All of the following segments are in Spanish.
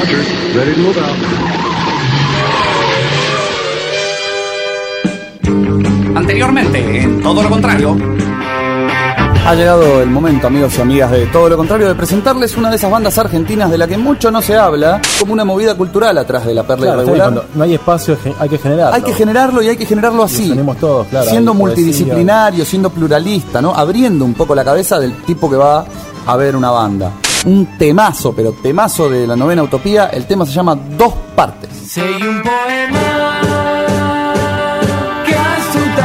Roger. Ready to move out. Anteriormente, en Todo lo Contrario. Ha llegado el momento, amigos y amigas, de Todo lo Contrario, de presentarles una de esas bandas argentinas de la que mucho no se habla, como una movida cultural atrás de la perla irregular. Cuando no hay espacio, hay que generarlo. Hay que generarlo y hay que generarlo así. Tenemos todos, claro, siendo multidisciplinario, siendo pluralista, ¿no? Abriendo un poco la cabeza del tipo que va a ver una banda. Un temazo, pero temazo de la Novena Utopía. El tema se llama Dos Partes. Sei un poema que astuta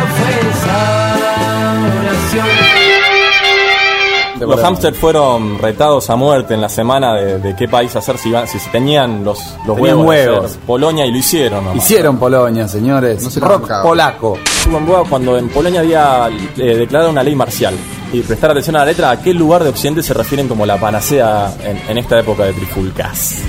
ofensa, oración. Los hamsters fueron retados a muerte en la semana de qué país hacer si tenían los huevos. Polonia, y lo hicieron. Nomás. Hicieron Polonia, señores. No se rock polaco. Estuvo en boga cuando en Polonia había declarado una ley marcial. Y prestar atención a la letra, a qué lugar de Occidente se refieren como la panacea en esta época de trifulcas.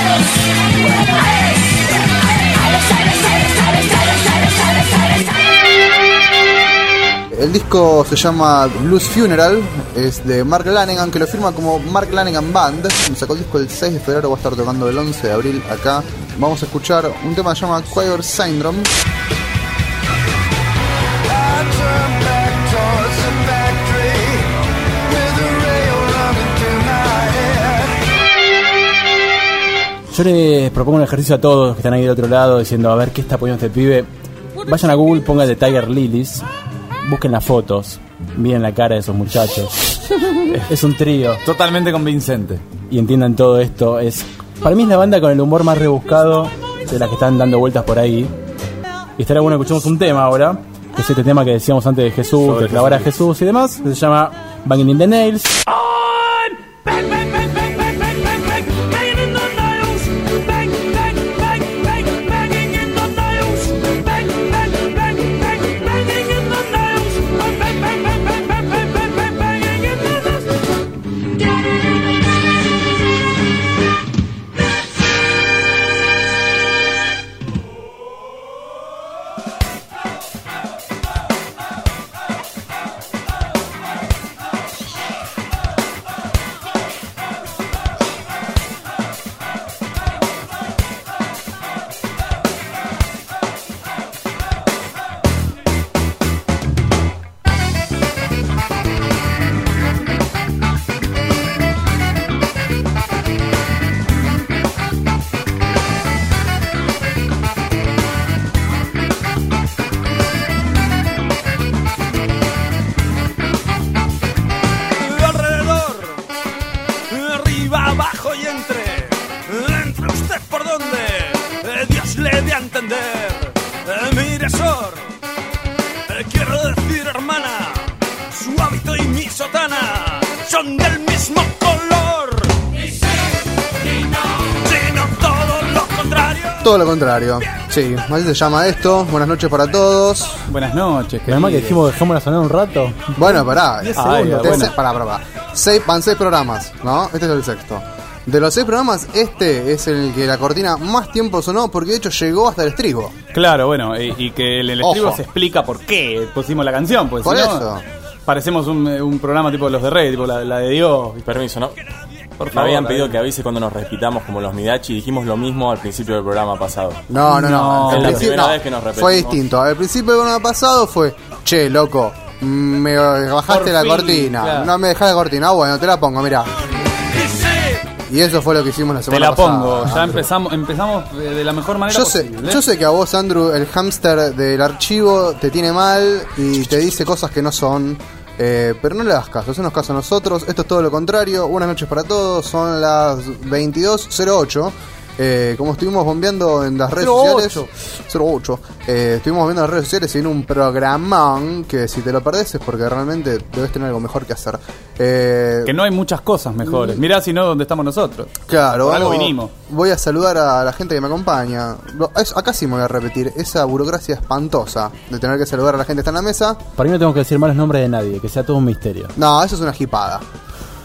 El disco se llama Blues Funeral, es de Mark Lanegan, que lo firma como Mark Lanegan Band. Sacó el disco el 6 de febrero, va a estar tocando el 11 de abril acá. Vamos a escuchar un tema que se llama Choir Syndrome. Yo les propongo un ejercicio a todos los que están ahí del otro lado diciendo, a ver, ¿qué está poniendo este pibe? Vayan a Google, pongan The Tiger Lilies, busquen las fotos, miren la cara de esos muchachos. Es un trío. Totalmente convincente. Y entiendan todo esto. Para mí es la banda con el humor más rebuscado de las que están dando vueltas por ahí. Y estaría bueno que escuchemos un tema ahora, que es este tema que decíamos antes de Jesús, de clavar a Jesús y demás, que se llama Banging in the Nails. Todo lo contrario. Sí, así se llama esto. Buenas noches para todos. Buenas noches. Que además que dijimos dejémosla sonar un rato. Bueno, pará. 10 segundos. Pará. Van 6 programas, ¿no? Este es el sexto. De los 6 programas, este es el que la cortina más tiempo sonó, porque de hecho llegó hasta el estribo. Claro, bueno, y que el estribo se explica por qué pusimos la canción. Pues, por si eso. No, parecemos un programa tipo los de Rey, tipo la de Dios. Permiso, ¿no? Por Me favor, habían pedido que avise cuando nos repitamos como los Midachi y dijimos lo mismo al principio del programa pasado. No. Es la primera vez que nos repetimos. Fue distinto. Al principio del programa pasado fue, che, loco, me bajaste por la fin, cortina. claro. No me dejaste la cortina. Bueno, te la pongo, mirá. Y eso fue lo que hicimos la semana pasada. Te la pongo, ya empezamos de la mejor manera posible. Yo sé que a vos, Andrew, el hámster del archivo te tiene mal y te dice cosas que no son. Pero no le das caso, hacenos caso a nosotros. Esto es todo lo contrario. Buenas noches para todos. Son las 22:08. Como estuvimos bombeando en las redes sociales 08, estuvimos viendo en las redes sociales y en un programón que si te lo perdés es porque realmente debes tener algo mejor que hacer. Que no hay muchas cosas mejores. Mirá si no donde estamos nosotros. Claro, por algo vinimos. Voy a saludar a la gente que me acompaña. Acá sí me voy a repetir esa burocracia espantosa de tener que saludar a la gente que está en la mesa. Para mí no tengo que decir malos nombres de nadie, que sea todo un misterio. No, eso es una jipada.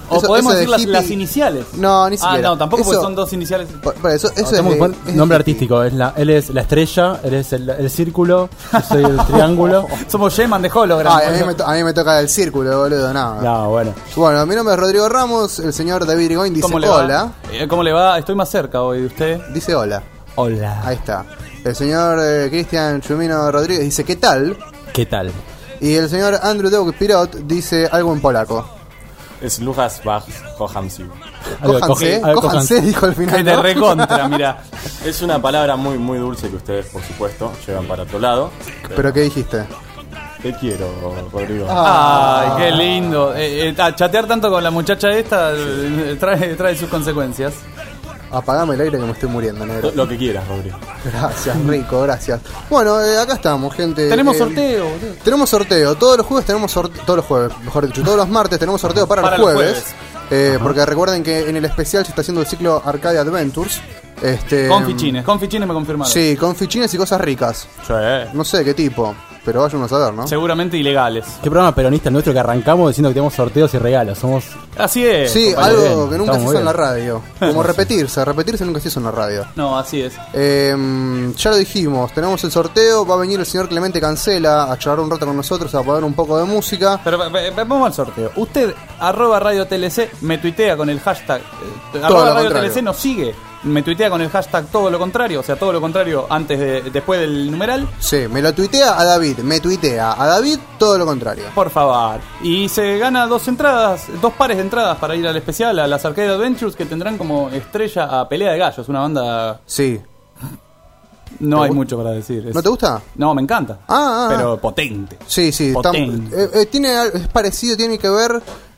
O Eso- podemos eso de decir las hippie- iniciales. No, ni siquiera. No, tampoco Eso- porque son dos iniciales. Por eso es Nombre hippie. artístico. Él es la estrella, él es el círculo, yo soy el triángulo. Somos Sheman de Hologram. Ay, a mí me toca el círculo, boludo, nada. No, bueno. Bueno, mi nombre es Rodrigo Ramos, el señor David Irigoyen dice ¿Cómo le hola. va? ¿Cómo le va? Estoy más cerca hoy de usted. Dice hola. Hola. Ahí está. El señor Cristian Chumino Rodríguez dice ¿qué tal? ¿Qué tal? Y el señor Andrew Doug Pirot dice algo en polaco. Es Lujas Bach Kohamsiu. Cójanse, dijo al final. Que te ¿no? recontra, mirá. Es una palabra muy, muy dulce que ustedes, por supuesto, llevan para otro lado. ¿Pero qué dijiste? Te quiero, Rodrigo. Ay, qué lindo. Chatear tanto con la muchacha esta trae sus consecuencias. Apagame el aire que me estoy muriendo, negro. Lo que quieras, Rodrigo. Gracias, rico, gracias. Bueno, acá estamos, gente. Tenemos sorteo, boludo. Tenemos sorteo. Todos los jueves tenemos sorteo. Todos los jueves, mejor dicho. Todos los martes tenemos sorteo para los jueves. Porque recuerden que en el especial se está haciendo el ciclo Arcadia Adventures. Con fichines me confirmaron. Sí, con fichines y cosas ricas. No sé de qué tipo, pero vayan a saber, ¿no? Seguramente ilegales. ¿Qué programa peronista el nuestro que arrancamos diciendo que tenemos sorteos y regalos? Somos... Así es. Sí, compañero, algo bien, que nunca se estamos hizo en la bien. radio. Como repetirse nunca se hizo en la radio. No, así es. Ya lo dijimos, tenemos el sorteo, va a venir el señor Clemente Cancela a charlar un rato con nosotros, a poner un poco de música. Pero vamos al sorteo. Usted, @Radio TLC, me tuitea con el hashtag. Todo lo Radio contrario. TLC nos sigue. Me tuitea con el hashtag todo lo contrario. O sea, todo lo contrario después del numeral. Sí, me lo tuitea a David, todo lo contrario. Por favor. Y se gana 2 pares de entradas para ir al especial, a las Arcade Adventures, que tendrán como estrella a Pelea de Gallos, una banda. Sí. No hay mucho para decir. ¿No te gusta? No, me encanta. Ah. Pero potente. Sí, Potente. es parecido, tiene que ver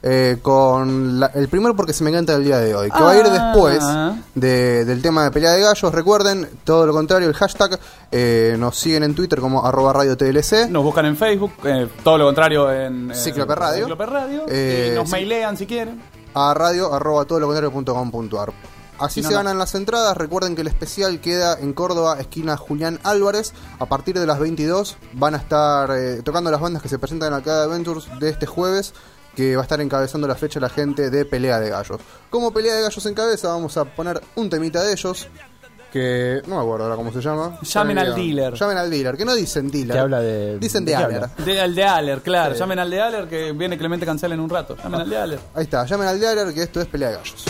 con el primero porque se me encanta el día de hoy, que va a ir después del tema de Pelea de Gallos. Recuerden, todo lo contrario, el hashtag, nos siguen en Twitter como @Radio TLC. Nos buscan en Facebook, todo lo contrario en Cíclope Radio. Cíclope Radio. Y Nos mailean si quieren. A radio@todolocontrario.com.ar. Así se ganan las entradas. Recuerden que el especial queda en Córdoba, esquina Julián Álvarez. A partir de las 22 van a estar tocando las bandas que se presentan en Arcade Adventures de este jueves, que va a estar encabezando la fecha la gente de Pelea de Gallos. Como Pelea de Gallos encabeza, vamos a poner un temita de ellos, que no me acuerdo ahora cómo se llama. Llamen al dealer. Llamen al dealer, que no dicen dealer. Que habla de... Dicen ¿de de qué Aller. habla? Al de Aller, claro. Sí. Llamen al de Aller, que viene Clemente Cancela en un rato. Llamen al de Aller. Ahí está, llamen al dealer, que esto es Pelea de Gallos.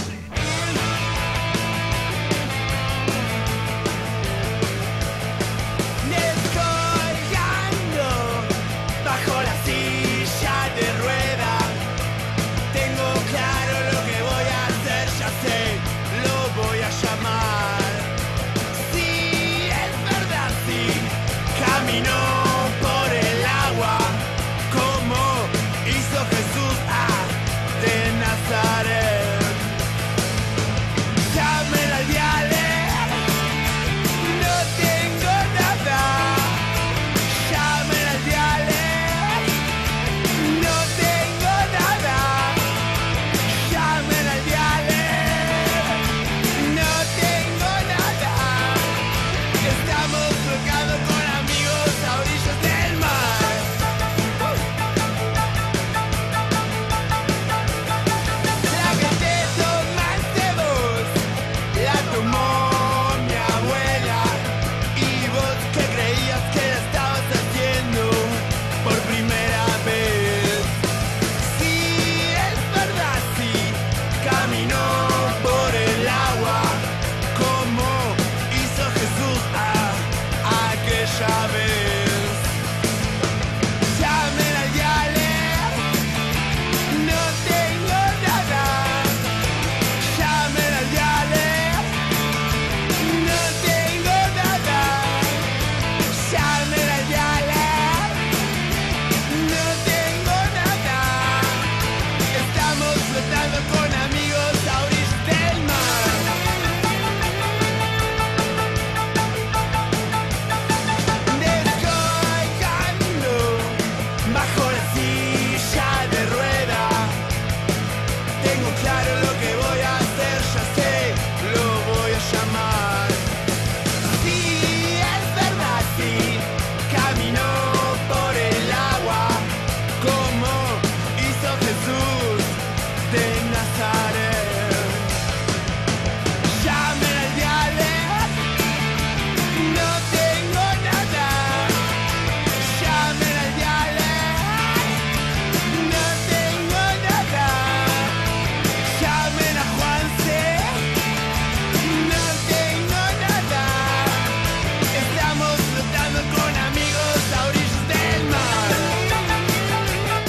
Descolgando bajo la silla de rueda. Tengo claro lo que voy a hacer, ya sé, lo voy a llamar. Sí, es verdad, sí, caminó por el agua como hizo Jesús de Nazaret.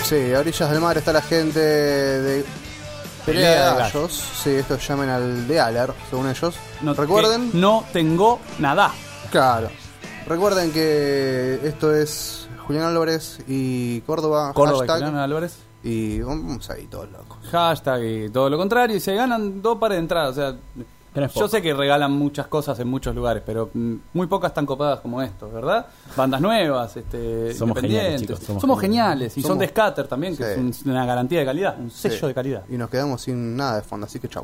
Sí, a orillas del mar está la gente de pelea de gallos. Sí, estos llaman al de Aler, según ellos. Recuerden. No tengo nada. Claro. Recuerden que esto es Julián Álvarez y Córdoba. Córdoba hashtag, y Julián Álvarez. Y vamos ahí todos locos. Hashtag y todo lo contrario. Y se ganan 2 pares de entrada. O sea, yo sé que regalan muchas cosas en muchos lugares, pero muy pocas tan copadas como esto, ¿verdad? Bandas nuevas, somos geniales, independientes. chicos, Somos geniales. Y son de Scatter también, que Sí. es una garantía de calidad, un sello de calidad. Y nos quedamos sin nada de fondo, así que chau.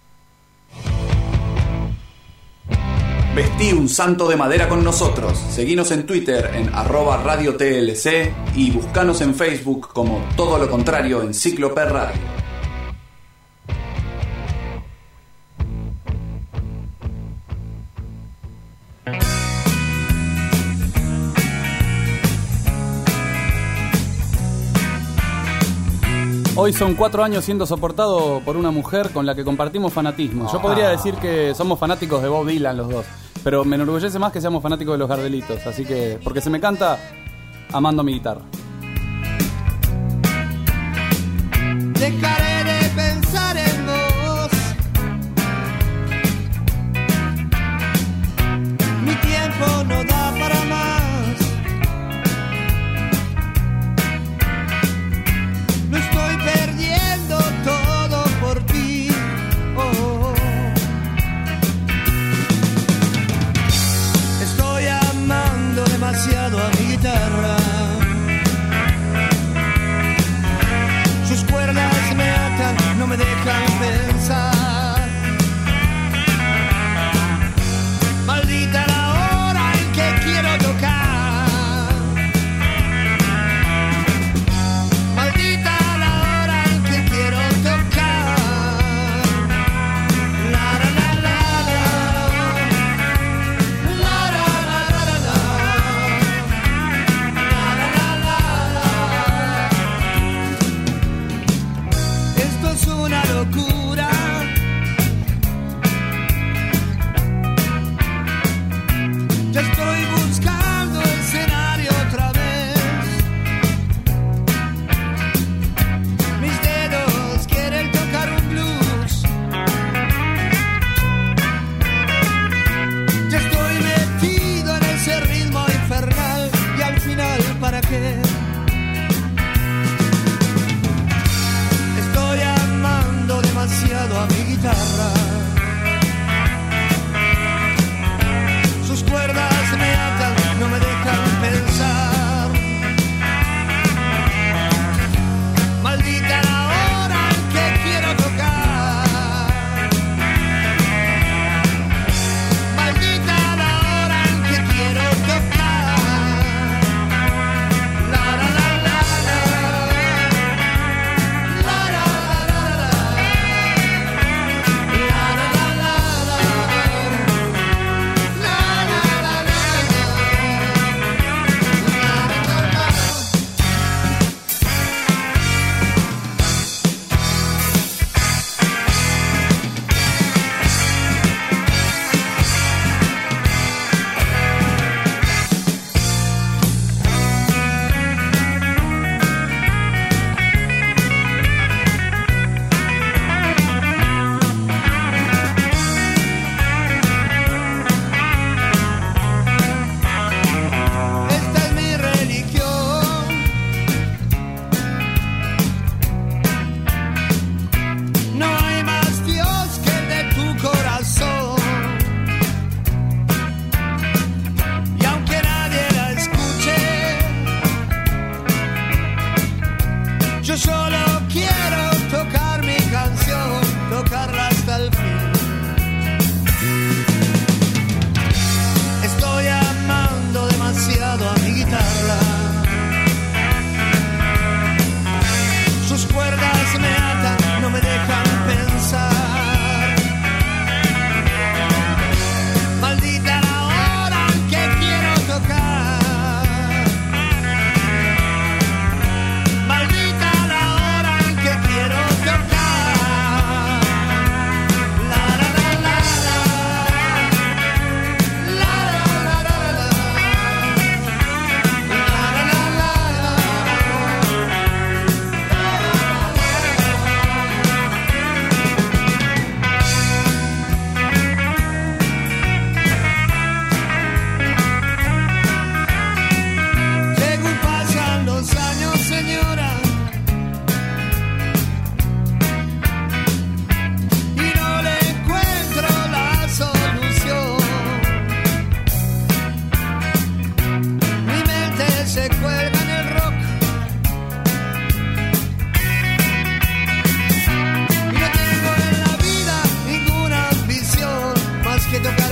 Vestí un santo de madera con nosotros. Seguinos en Twitter en @radiotlc y buscanos en Facebook como Todo lo Contrario en Ciclo P Radio. Hoy son 4 años siendo soportado por una mujer con la que compartimos fanatismo. Yo podría decir que somos fanáticos de Bob Dylan los dos, pero me enorgullece más que seamos fanáticos de los Gardelitos, así que, porque se me canta amando mi guitarra. Dejaré de pensar en vos. Mi tiempo no da para más. Lo estoy perdiendo todo por ti. Oh. Estoy amando demasiado a mi guitarra. Sus cuerdas me atan, no me dejan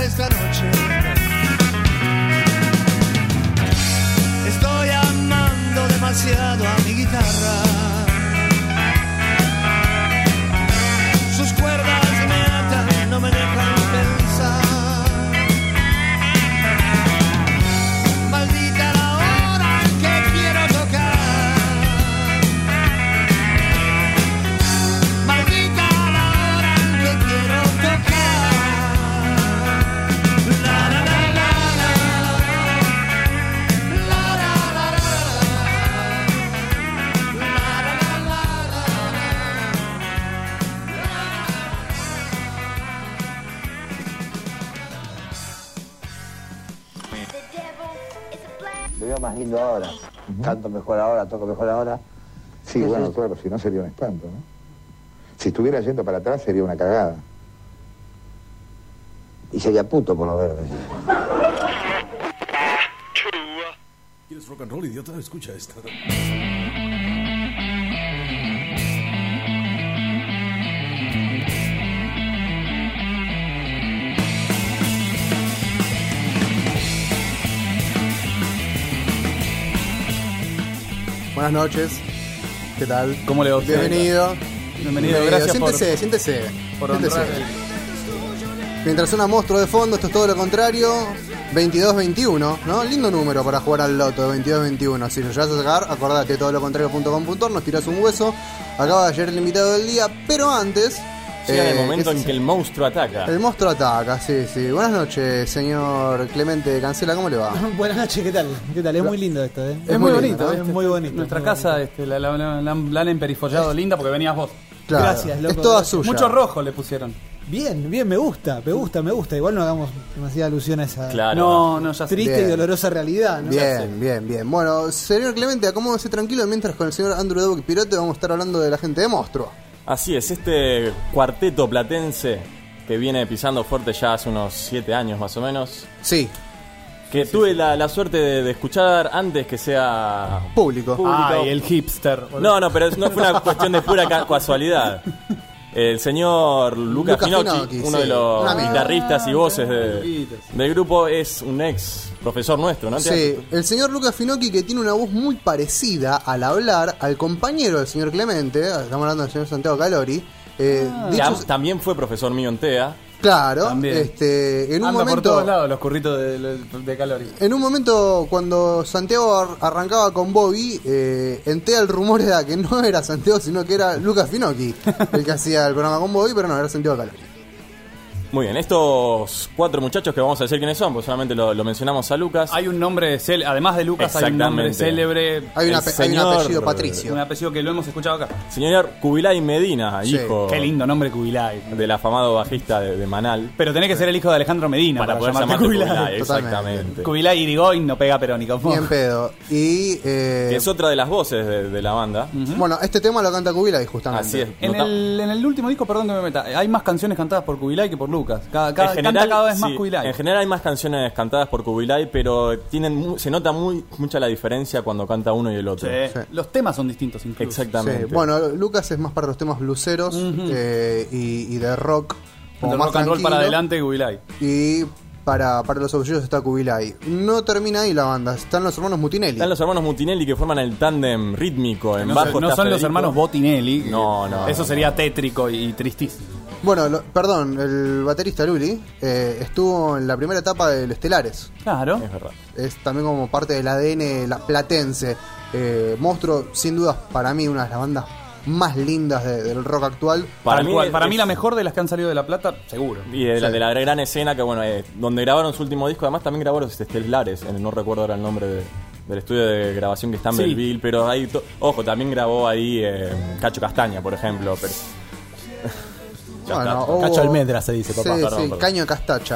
esta noche. Estoy amando demasiado a mi guitarra. Sus cuerdas me atan, no me dejan pensar. Maldita la hora en que quiero tocar. Maldita la hora en que quiero tocar. La la la la la la la la Me veo más lindo ahora, canto mejor ahora, toco mejor ahora. Sí, bueno, claro, si no sería un espanto, ¿no? Si estuviera yendo para atrás sería una cagada. Y sería puto por lo verde. ¿Quieres rock and roll, idiota? Escucha esto. Buenas noches. ¿Qué tal? ¿Cómo le va a usted? Bienvenido. Bienvenido, gracias siéntese, siéntese. Mientras suena Monstruo de fondo, esto es todo lo contrario. 22-21, ¿no? Lindo número para jugar al loto, 22-21. Si lo llegas a sacar, acordate, todolocontrario.com.ar, nos tirás un hueso. Acaba de llegar el invitado del día, pero antes... Llega el momento en que el monstruo ataca. El monstruo ataca, sí, sí. Buenas noches, señor Clemente Cancela, ¿cómo le va? Buenas noches, ¿qué tal? ¿Qué tal? Es muy lindo esto, ¿eh? Es muy bonito, es muy bonito. Nuestra muy casa bonito. la han emperifollado linda porque venías vos. Claro, Gracias, loco. es toda suya. Mucho rojo le pusieron. Bien, me gusta. Igual no hagamos demasiada alusión a esa Claro. No, ya sé. triste Bien. y dolorosa realidad, ¿no? Bien. Bueno, señor Clemente, acomódese tranquilo mientras con el señor Andrew Dog Pirote vamos a estar hablando de la gente de Monstruo. Así es, este cuarteto platense que viene pisando fuerte ya hace unos 7 años más o menos. Sí. Que tuve la suerte de escuchar antes que sea Público. Ay, el hipster. No, pero no fue una cuestión de pura casualidad. El señor Luca Finocchi, uno de los guitarristas y voces del grupo, es un ex profesor nuestro, ¿no? Sí, el señor Luca Finocchi, que tiene una voz muy parecida al hablar al compañero del señor Clemente, estamos hablando del señor Santiago Calori. También fue profesor mío en TEA. Claro, También. En un Anda momento, por todos lados los curritos de Calori. En un momento, cuando Santiago arrancaba con Bobby, en TEA el rumor era que no era Santiago, sino que era Lucas Finocchi el que hacía el programa con Bobby, pero no, era Santiago Calori. Muy bien, estos 4 muchachos que vamos a decir quiénes son, pues solamente lo mencionamos a Lucas. Hay un nombre, además de Lucas, hay un nombre célebre. Hay un apellido Patricio. Un apellido que lo hemos escuchado acá. Señor Kubilay Medina, Sí. hijo Qué lindo nombre, Kubilay. del afamado bajista de Manal. Pero tenés que ser el hijo de Alejandro Medina Para poder llamarte llamarte Kubilay. Kubilay, Totalmente. exactamente. Kubilay Irigoyen no pega pero ni con Bien pedo. Y, Que es otra de las voces de la banda. bueno, este tema lo canta Kubilay justamente. Así es. En el último disco, perdón que me meta, hay más canciones cantadas por Kubilay que por Lucas. Canta cada vez más sí, Kubilay. En general hay más canciones cantadas por Kubilay, pero se nota mucha la diferencia cuando canta uno y el otro. Sí. Los temas son distintos incluso. Exactamente. Sí. Bueno, Lucas es más para los temas bluseros y de rock. Como De más rock and roll tranquilo. para adelante, Kubilay. Y para los orgullosos está Kubilay. No termina ahí la banda, están los hermanos Mutinelli. Están los hermanos Mutinelli que forman el tándem rítmico. En No, bajo no está son los Federico. hermanos Bottinelli. No. Eso sería tétrico y tristísimo. Bueno, perdón, el baterista Luli estuvo en la primera etapa del Estelares. Claro. Es verdad. Es también como parte del ADN platense. Monstruo, sin dudas, para mí, una de las bandas más lindas del rock actual. Para mí la mejor de las que han salido de La Plata, seguro. Y de la gran escena, que bueno, donde grabaron su último disco, además también grabaron Estelares, no recuerdo ahora el nombre del estudio de grabación que está en Belleville, pero ahí, ojo, también grabó ahí Cacho Castaña, por ejemplo, pero... Bueno, Cacho Almendra se dice, papá. Sí, Perdón. Caño Castacha.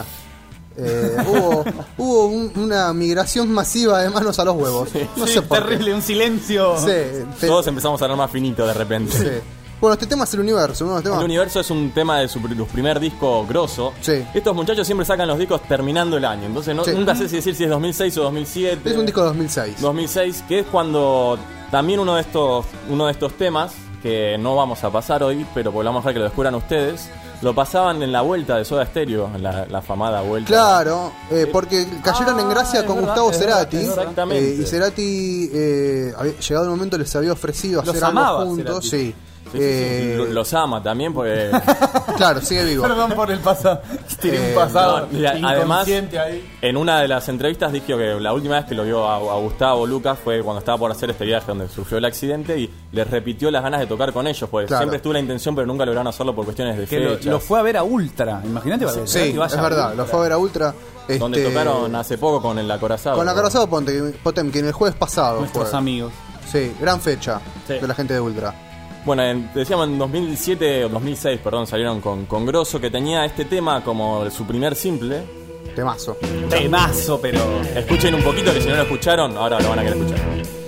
Hubo una migración masiva de manos a los huevos. No sé por qué. terrible, un silencio. Sí, Todos empezamos a hablar más finito de repente. sí. Bueno, este tema es el universo. Uno de los temas. El universo es un tema de su primer disco grosso. Sí. Estos muchachos siempre sacan los discos terminando el año. Entonces Sí. nunca sé si decir si es 2006 o 2007. Es un disco de 2006. 2006, que es cuando también uno de estos temas, que no vamos a pasar hoy, pero porque vamos a dejar que lo descubran ustedes, Lo pasaban en la vuelta de Soda Stereo, en la afamada vuelta. Claro, porque cayeron en gracia con verdad, Gustavo es verdad, Cerati. exactamente. Y Cerati, llegado el momento, les había ofrecido Los hacer algo amaba, juntos. Cerati. Sí. Los ama también porque... Claro, sigue vivo. Perdón por el pasado. Tiene un pasado no, y además, inconsciente ahí. en una de las entrevistas dijo que la última vez que lo vio a Gustavo Lucas fue cuando estaba por hacer este viaje donde sufrió el accidente y les repitió las ganas de tocar con ellos, porque Claro. siempre estuvo la intención pero nunca lograron hacerlo por cuestiones de Que fechas. lo fue a ver a Ultra. Imagínate para que Sí, Cerati vaya es a verdad, Ultra. lo fue a ver a Ultra. Donde tocaron hace poco con el acorazado. Con la Acorazado Potemkin el jueves pasado. Nuestros fue. amigos. Sí, gran fecha Sí. de la gente de Ultra. Bueno, decíamos en 2007 o 2006, perdón, salieron con Grosso, que tenía este tema como su primer simple. Temazo. Temazo, pero... Escuchen un poquito, que si no lo escucharon, ahora lo van a querer escuchar.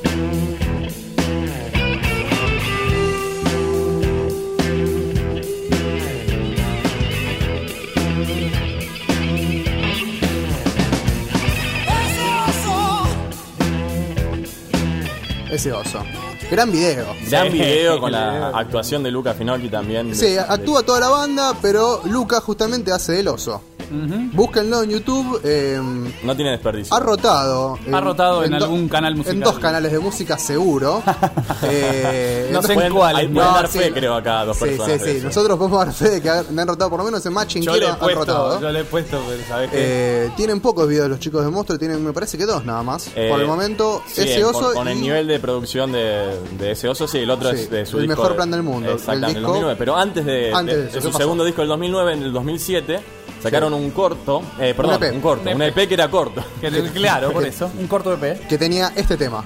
Ese oso. Gran video. Gran video con la actuación de Luca Finocchi también. Sí, actúa toda la banda, pero Luca justamente hace del oso. Búsquenlo en YouTube. No tiene desperdicio. Ha rotado. Ha rotado en algún canal musical. En 2 canales de música seguro. No sé en Pueden cuáles. dar sí. fe, creo, acá a dos Sí, personas. sí, de sí. eso. Nosotros podemos dar fe de que han rotado por lo menos en Matching Yo le he han rotado. puesto, pero ¿sabes qué? Tienen pocos videos los chicos de Monstruo, tienen me parece que 2 nada más. Por el momento, Sí, ese oso. con el y- nivel de producción de ese oso, sí, el otro Sí, es de su el disco. mejor plan del mundo, Exactamente, el el disco- 2009. Pero antes de Antes de eso, su ¿qué pasó? segundo disco, el 2009, en el 2007, sacaron un corto. Perdón, EP. un corto. Un EP que era corto. Claro, por eso. Un corto EP. que tenía este tema.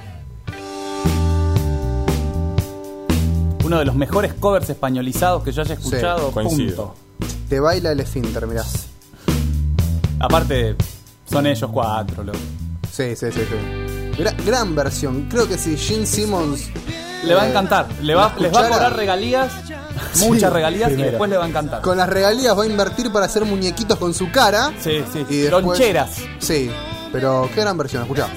Uno de los mejores covers españolizados que yo haya escuchado. coincido. Punto. Te baila el esfínter, mirá. Aparte, son ellos 4. Sí, sí, sí, sí. Gran versión. Creo que si Gene Simmons Le va a encantar. Les va a escuchara- cobrar regalías. Muchas regalías primero. y después le va a encantar. con las regalías va a invertir para hacer muñequitos con su cara. Sí, sí. Y después- Loncheras. Sí, pero qué gran versión, escuchá.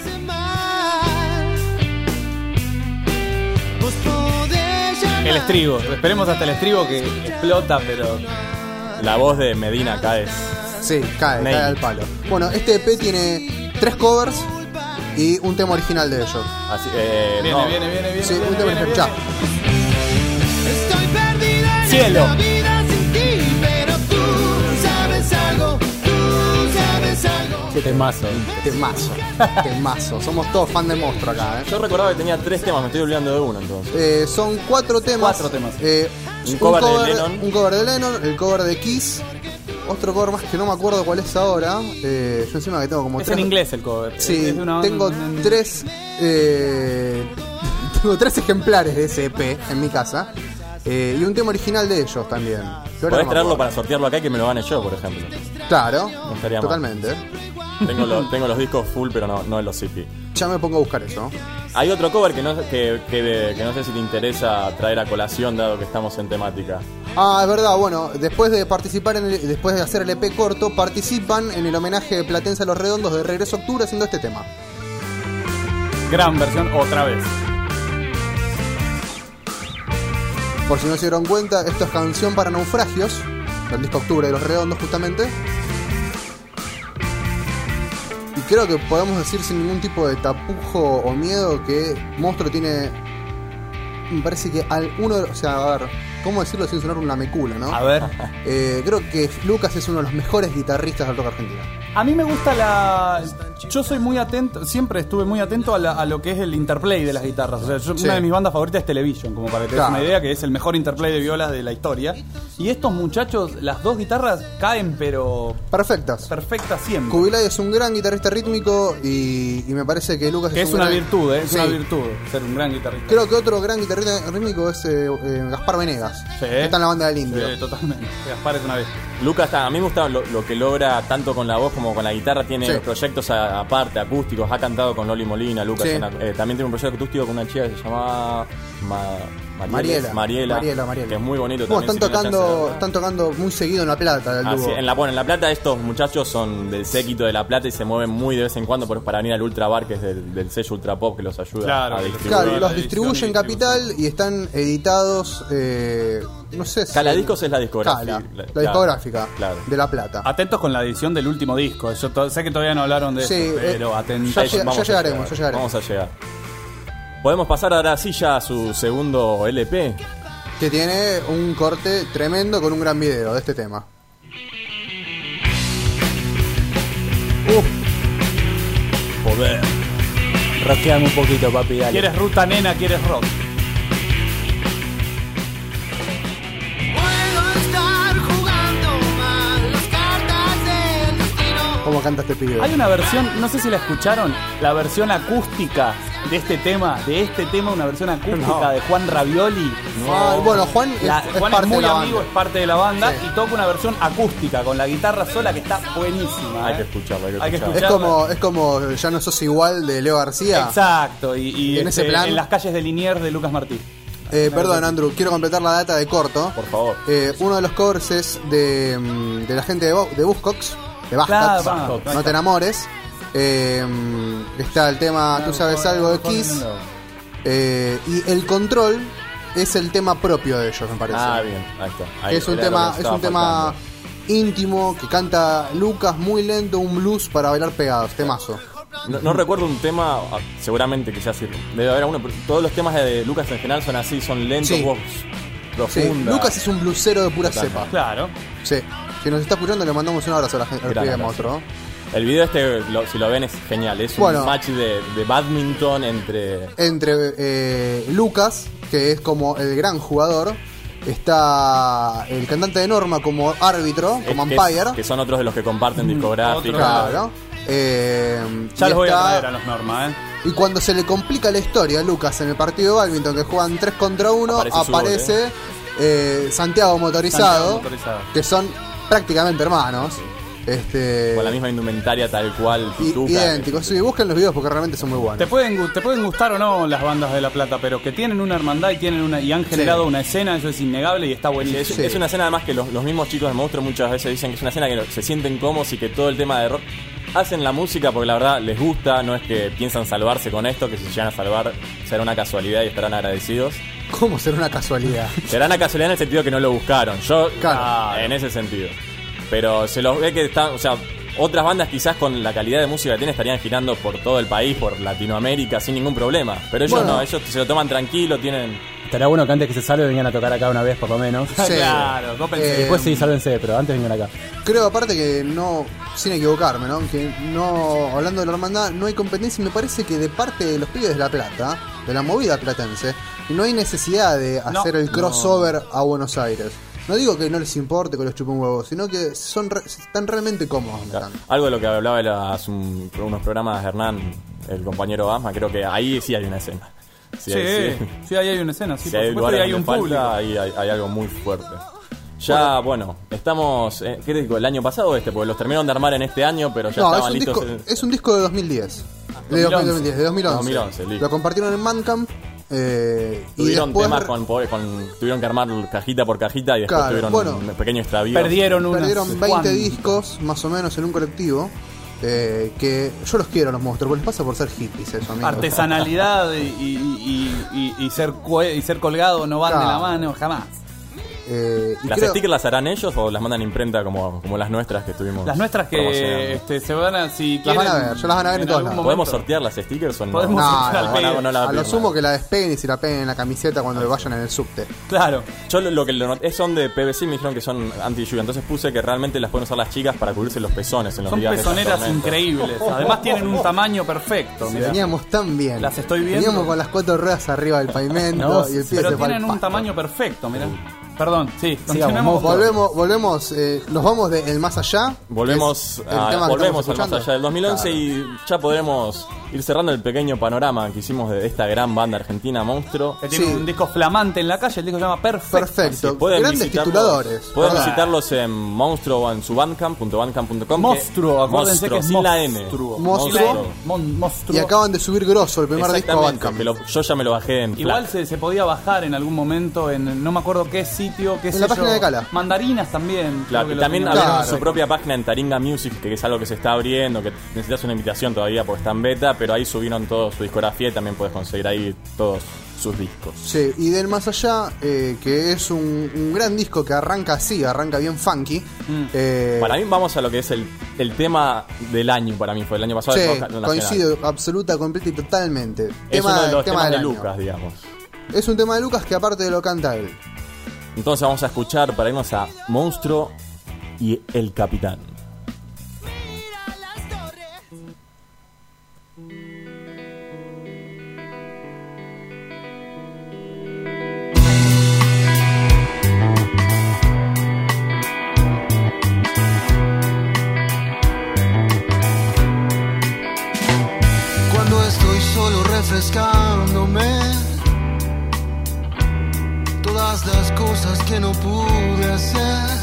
El estribo. Esperemos hasta el estribo que explota, pero... La voz de Medina acá es. Sí, cae Nail. al palo. Bueno, este EP tiene 3 covers y un tema original de ellos. Así, Viene, no, viene. Sí, un tema viene, original. Estoy perdida en Cielo. esta vida sin ti, pero tú sabes algo, tú sabes algo. Qué temazo. Temazo, temazo. Somos todos fan de Monstruo acá, Yo recordaba que tenía 3 temas, me estoy olvidando de uno entonces. Son 4 temas. 4 temas. Un cover de Lennon. Un cover de Lennon, el cover de Kiss. Otro cover más que no me acuerdo cuál es ahora. Yo encima que tengo como Es 3. en inglés el cover. Sí, Es de una- tengo 3. Tengo 3 ejemplares de ese EP en mi casa. Y un tema original de ellos también. Que ahora Podés no me traerlo acuerdo. para sortearlo acá y que me lo gane yo, por ejemplo. Claro, No estaría mal. totalmente. Tengo los discos full, pero no en los CP. Ya me pongo a buscar eso. Hay otro cover que no sé si te interesa traer a colación, dado que estamos en temática. Ah, es verdad, bueno, después de participar después de hacer el EP corto, participan en el homenaje de Platense a los Redondos de Regreso a Octubre haciendo este tema. Gran versión otra vez. Por si no se dieron cuenta, esto es Canción para Naufragios, del disco Octubre de los Redondos justamente. Y creo que podemos decir sin ningún tipo de tapujo o miedo que Monstruo tiene... Me parece que o sea, a ver, ¿cómo decirlo sin sonar una mecula, no? A ver. Creo que Lucas es uno de los mejores guitarristas del rock argentino. A mí me gusta la... Yo soy muy atento, siempre estuve muy atento a lo que es el interplay de las guitarras. O sea, Sí. una de mis bandas favoritas es Television, como para que te des Claro. una idea, que es el mejor interplay de violas de la historia. Y estos muchachos, las dos guitarras caen, pero Perfectas. perfectas siempre. Kubilay es un gran guitarrista rítmico y me parece que Lucas Que es un una gran- virtud, es Sí. una virtud ser un gran guitarrista. Creo que otro gran guitarrista rítmico es Gaspar Venegas, Sí. que está en la banda del Indio. Sí, totalmente. Gaspar es una vez. Lucas, a mí me gusta lo que logra tanto con la voz como con la guitarra. Tiene Sí. proyectos aparte, acústicos. Ha cantado con Loli Molina, Lucas. Sí. También tiene un proyecto acústico con una chica que se llamaba Mariela. que es muy bonito Bueno, también. están tocando muy seguido en La Plata, el dúo. En La Plata estos muchachos son del séquito de La Plata y se mueven muy de vez en cuando para venir al Ultra Bar, que es del sello Ultra Pop, que los ayuda a distribuir. Claro, los distribuye en Capital y están editados, no sé si... Caladiscos es la discográfica. La discográfica de La Plata. Atentos con la edición del último disco. Yo sé que todavía no hablaron de eso, pero atentos. Ya llegaremos. Vamos a llegar. Podemos pasar ahora sí ya a su segundo LP. Que tiene un corte tremendo con un gran video de este tema. Poder. Rockeame un poquito, papi, dale. ¿Quieres ruta, nena? ¿Quieres rock? ¿Cómo canta este pibe? Hay una versión, no sé si la escucharon, la versión acústica de este tema, una versión acústica de Juan Ravioli. Bueno, Juan es parte muy de la amigo, banda. es parte de la banda y toca una versión acústica con la guitarra sola que está buenísima. Hay que escucharla. Es como Ya no sos igual de Leo García. Exacto, y en ese plan. En las calles de Liniers de Lucas Martí. Perdón, Andrew, quiero completar la data de corto. Por favor. Uno de los covers es de la gente de Buzzcocks. De Buzzcocks, Claro, No te enamores. Está el tema Tú sabes algo de Kiss. Y el control es el tema propio de ellos, me parece. Bien, ahí está. Es un tema íntimo que canta Lucas muy lento, un blues para bailar pegados, temazo. No recuerdo un tema, seguramente quizás sí, debe haber uno, pero todos los temas de Lucas en general son así, son lentos, voz profunda. Lucas es un blusero de pura cepa. Claro. Sí. Si nos está escuchando, le mandamos un abrazo a la gente al pibe monstruo. El video si lo ven, es genial. Es un match de badminton entre Lucas, que es como el gran jugador. Está el cantante de Norma como árbitro, como umpire. Que son otros de los que comparten discográfica. Claro. Ya los voy a traer a los Norma, Y cuando se le complica la historia a Lucas en el partido de badminton, que juegan 3 contra 1, aparece Santiago Motorizado, que son prácticamente hermanos. Con la misma indumentaria tal cual. Idénticos. Sí, busquen los videos porque realmente son muy buenos. Te pueden gustar o no las bandas de La Plata, pero que tienen una hermandad y han generado una escena, eso es innegable y está buenísimo. Es una escena además que los mismos chicos de Monstruo muchas veces dicen que es una escena que se sienten cómodos y que todo el tema de rock hacen la música porque la verdad les gusta, no es que piensan salvarse con esto, que si llegan a salvar será una casualidad y estarán agradecidos. ¿Cómo será una casualidad? Será una casualidad en el sentido que no lo buscaron. En ese sentido. Pero se los ve que están, o sea, otras bandas quizás con la calidad de música que tienen estarían girando por todo el país, por Latinoamérica, sin ningún problema. Pero ellos no, ellos se lo toman tranquilo, tienen... Estaría bueno que antes que se salve vengan a tocar acá una vez por lo menos. Sí. Claro, después sí, sálvense, pero antes vengan acá. Creo aparte que no, sin equivocarme, ¿no? Que no, hablando de la hermandad, no hay competencia y me parece que de parte de los pibes de La Plata, de la movida platense, no hay necesidad de hacer el crossover a Buenos Aires. No digo que no les importe que los chupen huevos, sino que están realmente cómodos. Claro. Algo de lo que hablaba hace unos programas de Hernán, el compañero Basma, creo que ahí sí hay una escena. Sí, ahí hay una escena. Sí, si hay lugares hay un público. Ahí hay algo muy fuerte. Ya, bueno, estamos... ¿qué te digo? ¿El año pasado Porque los terminaron de armar en este año, pero ya estaban listos... Es un disco de 2010. De 2011. Listo. Lo compartieron en Mancamp. Tuvieron temas tuvieron que armar cajita por cajita y después tuvieron un pequeño extravío. Perdieron 20 discos más o menos en un colectivo. Que yo los quiero los monstruos, porque les pasa por ser hippies eso, amigos. Artesanalidad y ser colgado no van de la mano jamás. ¿Las stickers las harán ellos o las mandan a imprenta como las nuestras que estuvimos? Las nuestras que se van a... Si las van a ver, ya las van a ver en todos lados. ¿Podemos sortear las stickers o no? Podemos sortear a lo sumo que la despeguen y se la peguen en la camiseta cuando vayan en el subte. Claro. Yo lo que noté son de PVC, me dijeron que son anti-lluvia, entonces puse que realmente las pueden usar las chicas para cubrirse los pezones en los días de tormenta. Son pezoneras increíbles. Además tienen un tamaño perfecto. Veníamos tan bien. Las estoy viendo. Veníamos con las 4 ruedas arriba del pavimento y el pie pero se tienen un tamaño perfecto, mirá. Perdón, sí, continuemos. Volvemos, nos vamos del más allá. Volvemos al más allá del 2011, claro. Y ya podremos ir cerrando el pequeño panorama que hicimos de esta gran banda argentina, Monstruo. Que tiene un disco flamante en la calle, el disco se llama Perfecto. Grandes tituladores. Pueden visitarlos en Monstruo o en su bandcamp.com. Monstruo, acuérdense que es sin la N. Monstruo. Y acaban de subir Grosso, el primer disco a Bandcamp. Yo ya me lo bajé en Igual se podía bajar en algún momento en no me acuerdo qué sitio, qué sé yo. En la página de Cala. Mandarinas también. Claro, y también abrieron su propia página en Taringa Music, que es algo que se está abriendo, que necesitas una invitación todavía porque está en beta, pero ahí subieron toda su discografía y también puedes conseguir ahí todos sus discos. Sí, y del más allá, que es un gran disco que arranca así, arranca bien funky. Para mí vamos a lo que es el tema del año, para mí fue el año pasado. Sí, coincido, absoluta, completa y totalmente. Es uno de los temas de Lucas, digamos. Es un tema de Lucas que aparte lo canta él. Entonces vamos a escuchar para irnos a Monstruo y El Capitán. Cuando estoy solo refrescándome todas las cosas que no pude hacer,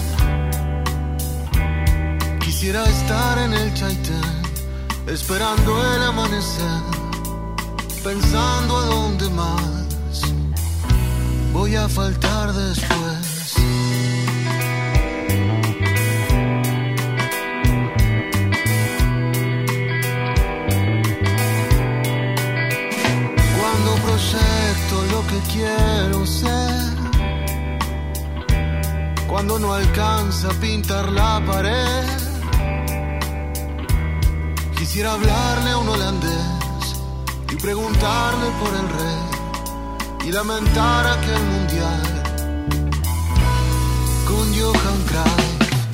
quisiera estar en el Chaitén esperando el amanecer, pensando a dónde más voy a faltar después. Cuando proyecto lo que quiero ser, cuando no alcanza a pintar la pared, quisiera hablarle a un holandés y preguntarle por el rey y lamentar aquel mundial con Johan Cruyff.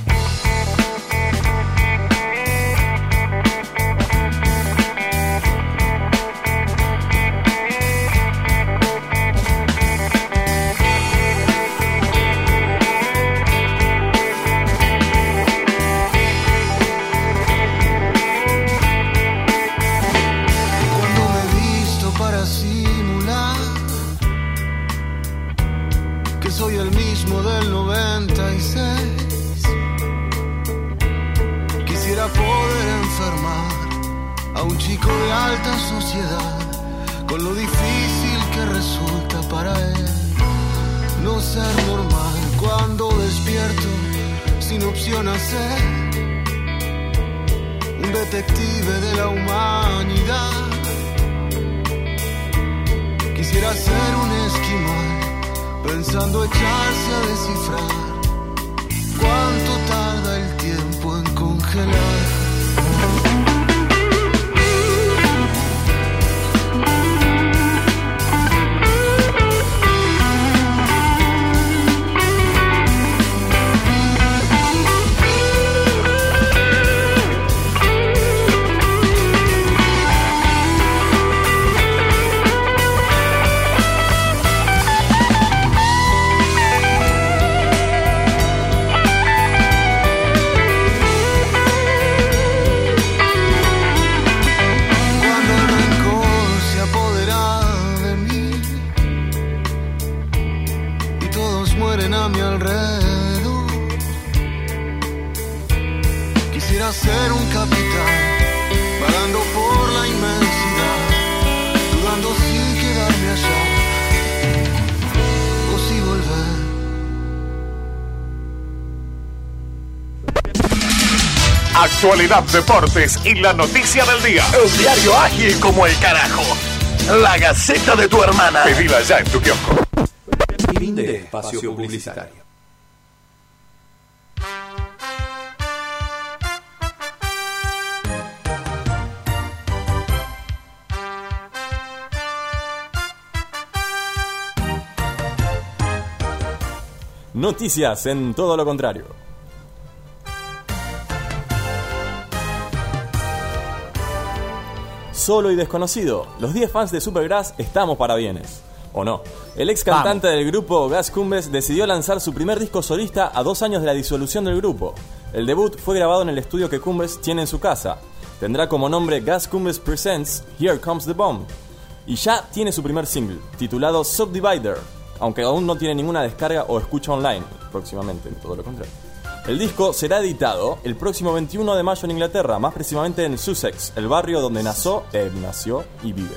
Soy el mismo del 96. Quisiera poder enfermar a un chico de alta sociedad con lo difícil que resulta para él no ser normal. Cuando despierto sin opción a ser un detective de la humanidad, quisiera ser un esquimal pensando echarse a descifrar cuánto tarda el tiempo en congelar. Ser un capitán, vagando por la inmensidad, dudando si quedarme allá o si volver. Actualidad, deportes y la noticia del día. Un diario ágil como el carajo. La Gaceta de tu hermana. Pedila ya en tu kiosco. Fin de espacio publicitario. Noticias en todo lo contrario. Solo y desconocido. Los 10 fans de Supergrass estamos para bienes. ¿O no? El ex cantante del grupo Gas Cumbes decidió lanzar su primer disco solista a 2 años de la disolución del grupo. El debut fue grabado en el estudio que Cumbes tiene en su casa. Tendrá como nombre Gas Cumbes Presents Here Comes the Bomb. Y ya tiene su primer single, titulado Subdivider, aunque aún no tiene ninguna descarga o escucha online, próximamente, todo lo contrario. El disco será editado el próximo 21 de mayo en Inglaterra, más precisamente en Sussex, el barrio donde nació y vive.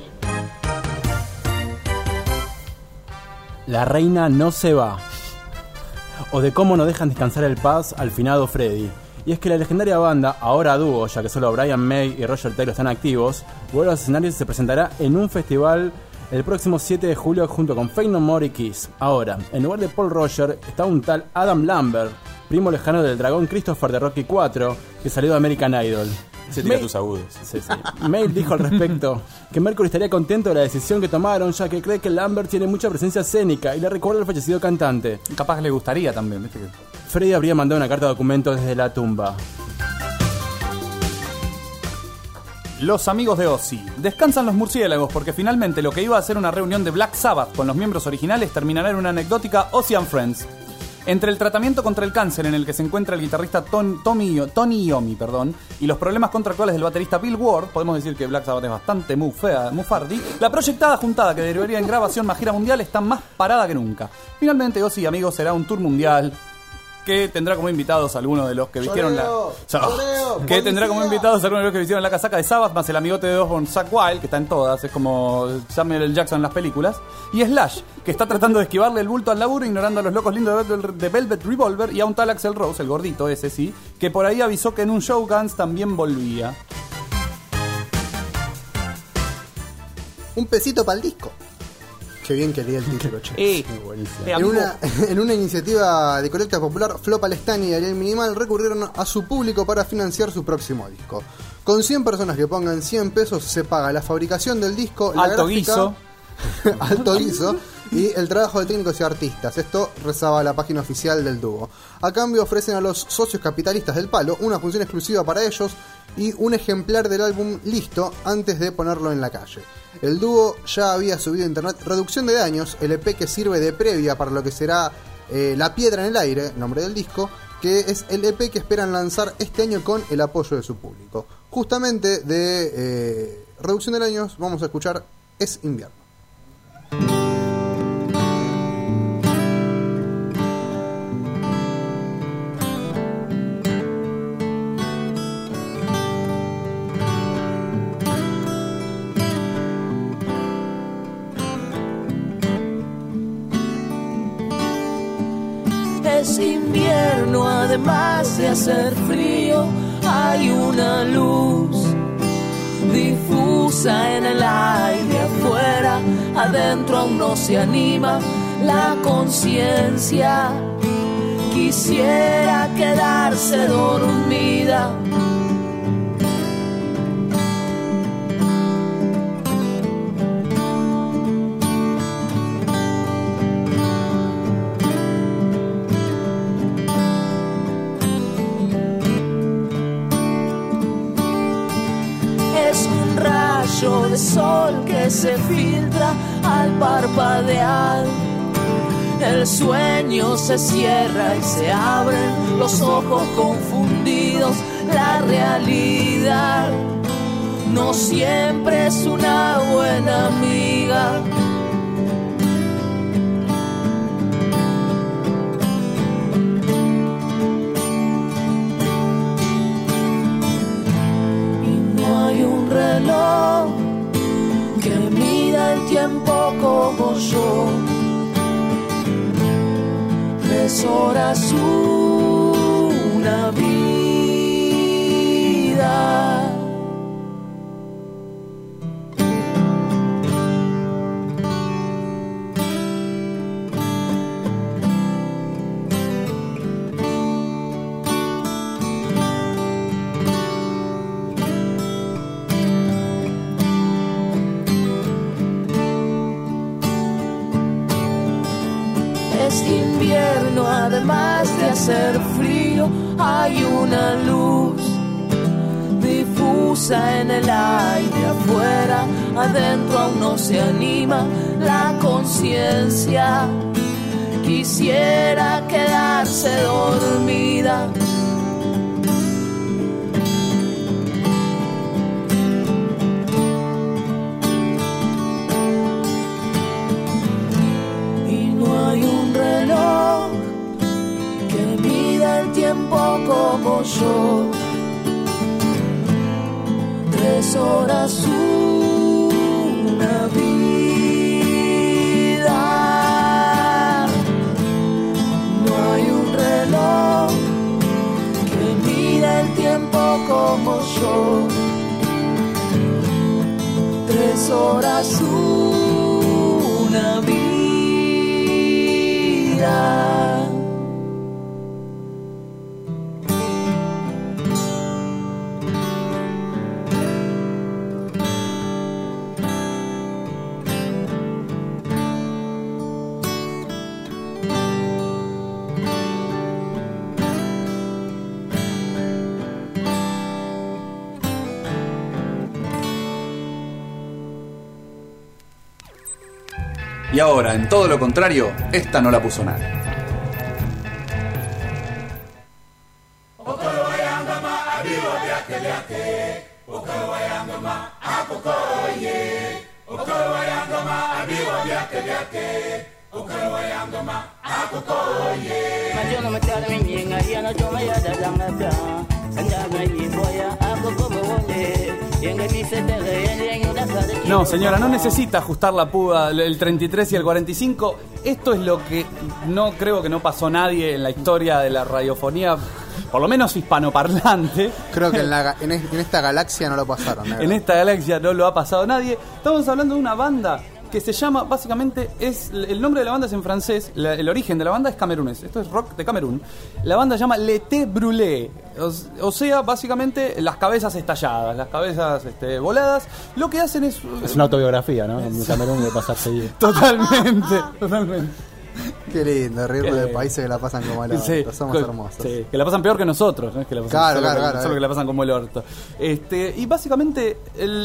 La reina no se va. O de cómo no dejan descansar el paz al finado Freddy. Y es que la legendaria banda, ahora dúo, ya que solo Brian May y Roger Taylor están activos, vuelve a los escenarios y se presentará en un festival el próximo 7 de julio junto con Faith No More y Kiss. Ahora, en lugar de Paul Roger, está un tal Adam Lambert, primo lejano del dragón Christopher de Rocky IV, que salió de American Idol. Se tira tus agudos. Sí. Mail dijo al respecto que Mercury estaría contento de la decisión que tomaron, ya que cree que Lambert tiene mucha presencia escénica y le recuerda al fallecido cantante. Capaz le gustaría también, ¿viste? Freddy habría mandado una carta de documento desde la tumba. Los amigos de Ozzy. Descansan los murciélagos porque finalmente lo que iba a ser una reunión de Black Sabbath con los miembros originales terminará en una anecdótica Ozzy and Friends. Entre el tratamiento contra el cáncer en el que se encuentra el guitarrista Tony Iommi, y los problemas contractuales del baterista Bill Ward, podemos decir que Black Sabbath es bastante mufardi, la proyectada juntada que derivaría en grabación más gira mundial está más parada que nunca. Finalmente Ozzy y amigos será un tour mundial que tendrá como invitados a algunos de los que vistieron la casaca de Sabbath, más el amigote de Osbourne, Zakk Wylde, que está en todas, es como Samuel L. Jackson en las películas, y Slash, que está tratando de esquivarle el bulto al laburo, ignorando a los locos lindos de Velvet Revolver, y a un tal Axl Rose, el gordito ese sí, que por ahí avisó que en un show Guns también volvía. Un pesito para el disco. Qué bien que leí el título, che. En una iniciativa de colecta popular, Flo Palestani y Ariel Minimal recurrieron a su público para financiar su próximo disco. Con 100 personas que pongan 100 pesos se paga la fabricación del disco, la gráfica, alto guiso, y el trabajo de técnicos y artistas. Esto rezaba la página oficial del dúo. A cambio ofrecen a los socios capitalistas del palo una función exclusiva para ellos y un ejemplar del álbum listo antes de ponerlo en la calle. El dúo ya había subido a internet Reducción de Daños, el EP que sirve de previa para lo que será La Piedra en el Aire, nombre del disco, que es el EP que esperan lanzar este año con el apoyo de su público. Justamente de Reducción de Daños vamos a escuchar Es Invierno. Es invierno, además de hacer frío, hay una luz difusa en el aire afuera, adentro aún no se anima la conciencia. Quisiera quedarse dormida. De sol que se filtra al parpadear. El sueño se cierra y se abren los ojos confundidos. La realidad no siempre es una buena amiga. Y no hay un reloj que mida el tiempo como yo. 3 horas, una vida. Este invierno, además de hacer frío, hay una luz difusa cruza en el aire afuera, adentro aún no se anima la conciencia. Quisiera quedarse dormida. Y no hay un reloj que mida el tiempo como yo. 3 horas, una vida. No hay un reloj que mida el tiempo como yo. 3 horas, una vida. Y ahora, en todo lo contrario, esta no la puso nadie. No, señora, no necesita ajustar la púa, el 33 y el 45. Esto es lo que no creo que no pasó nadie en la historia de la radiofonía, por lo menos hispanoparlante. Creo que en esta galaxia no lo pasaron. En esta galaxia no lo ha pasado nadie. Estamos hablando de una banda que se llama, básicamente, el nombre de la banda es en francés, el origen de la banda es camerunés, esto es rock de Camerún. La banda se llama Le Thé Brûlé, o sea, básicamente las cabezas estalladas, las cabezas voladas. Lo que hacen es una autobiografía, ¿no? En Camerún de pasar seguido. Totalmente, totalmente. Qué lindo, reírme de países que la pasan como el orto. Sí, somos hermosos. Sí, que la pasan peor que nosotros, ¿no? Es que la pasan claro. Solo que la pasan como el orto. Y básicamente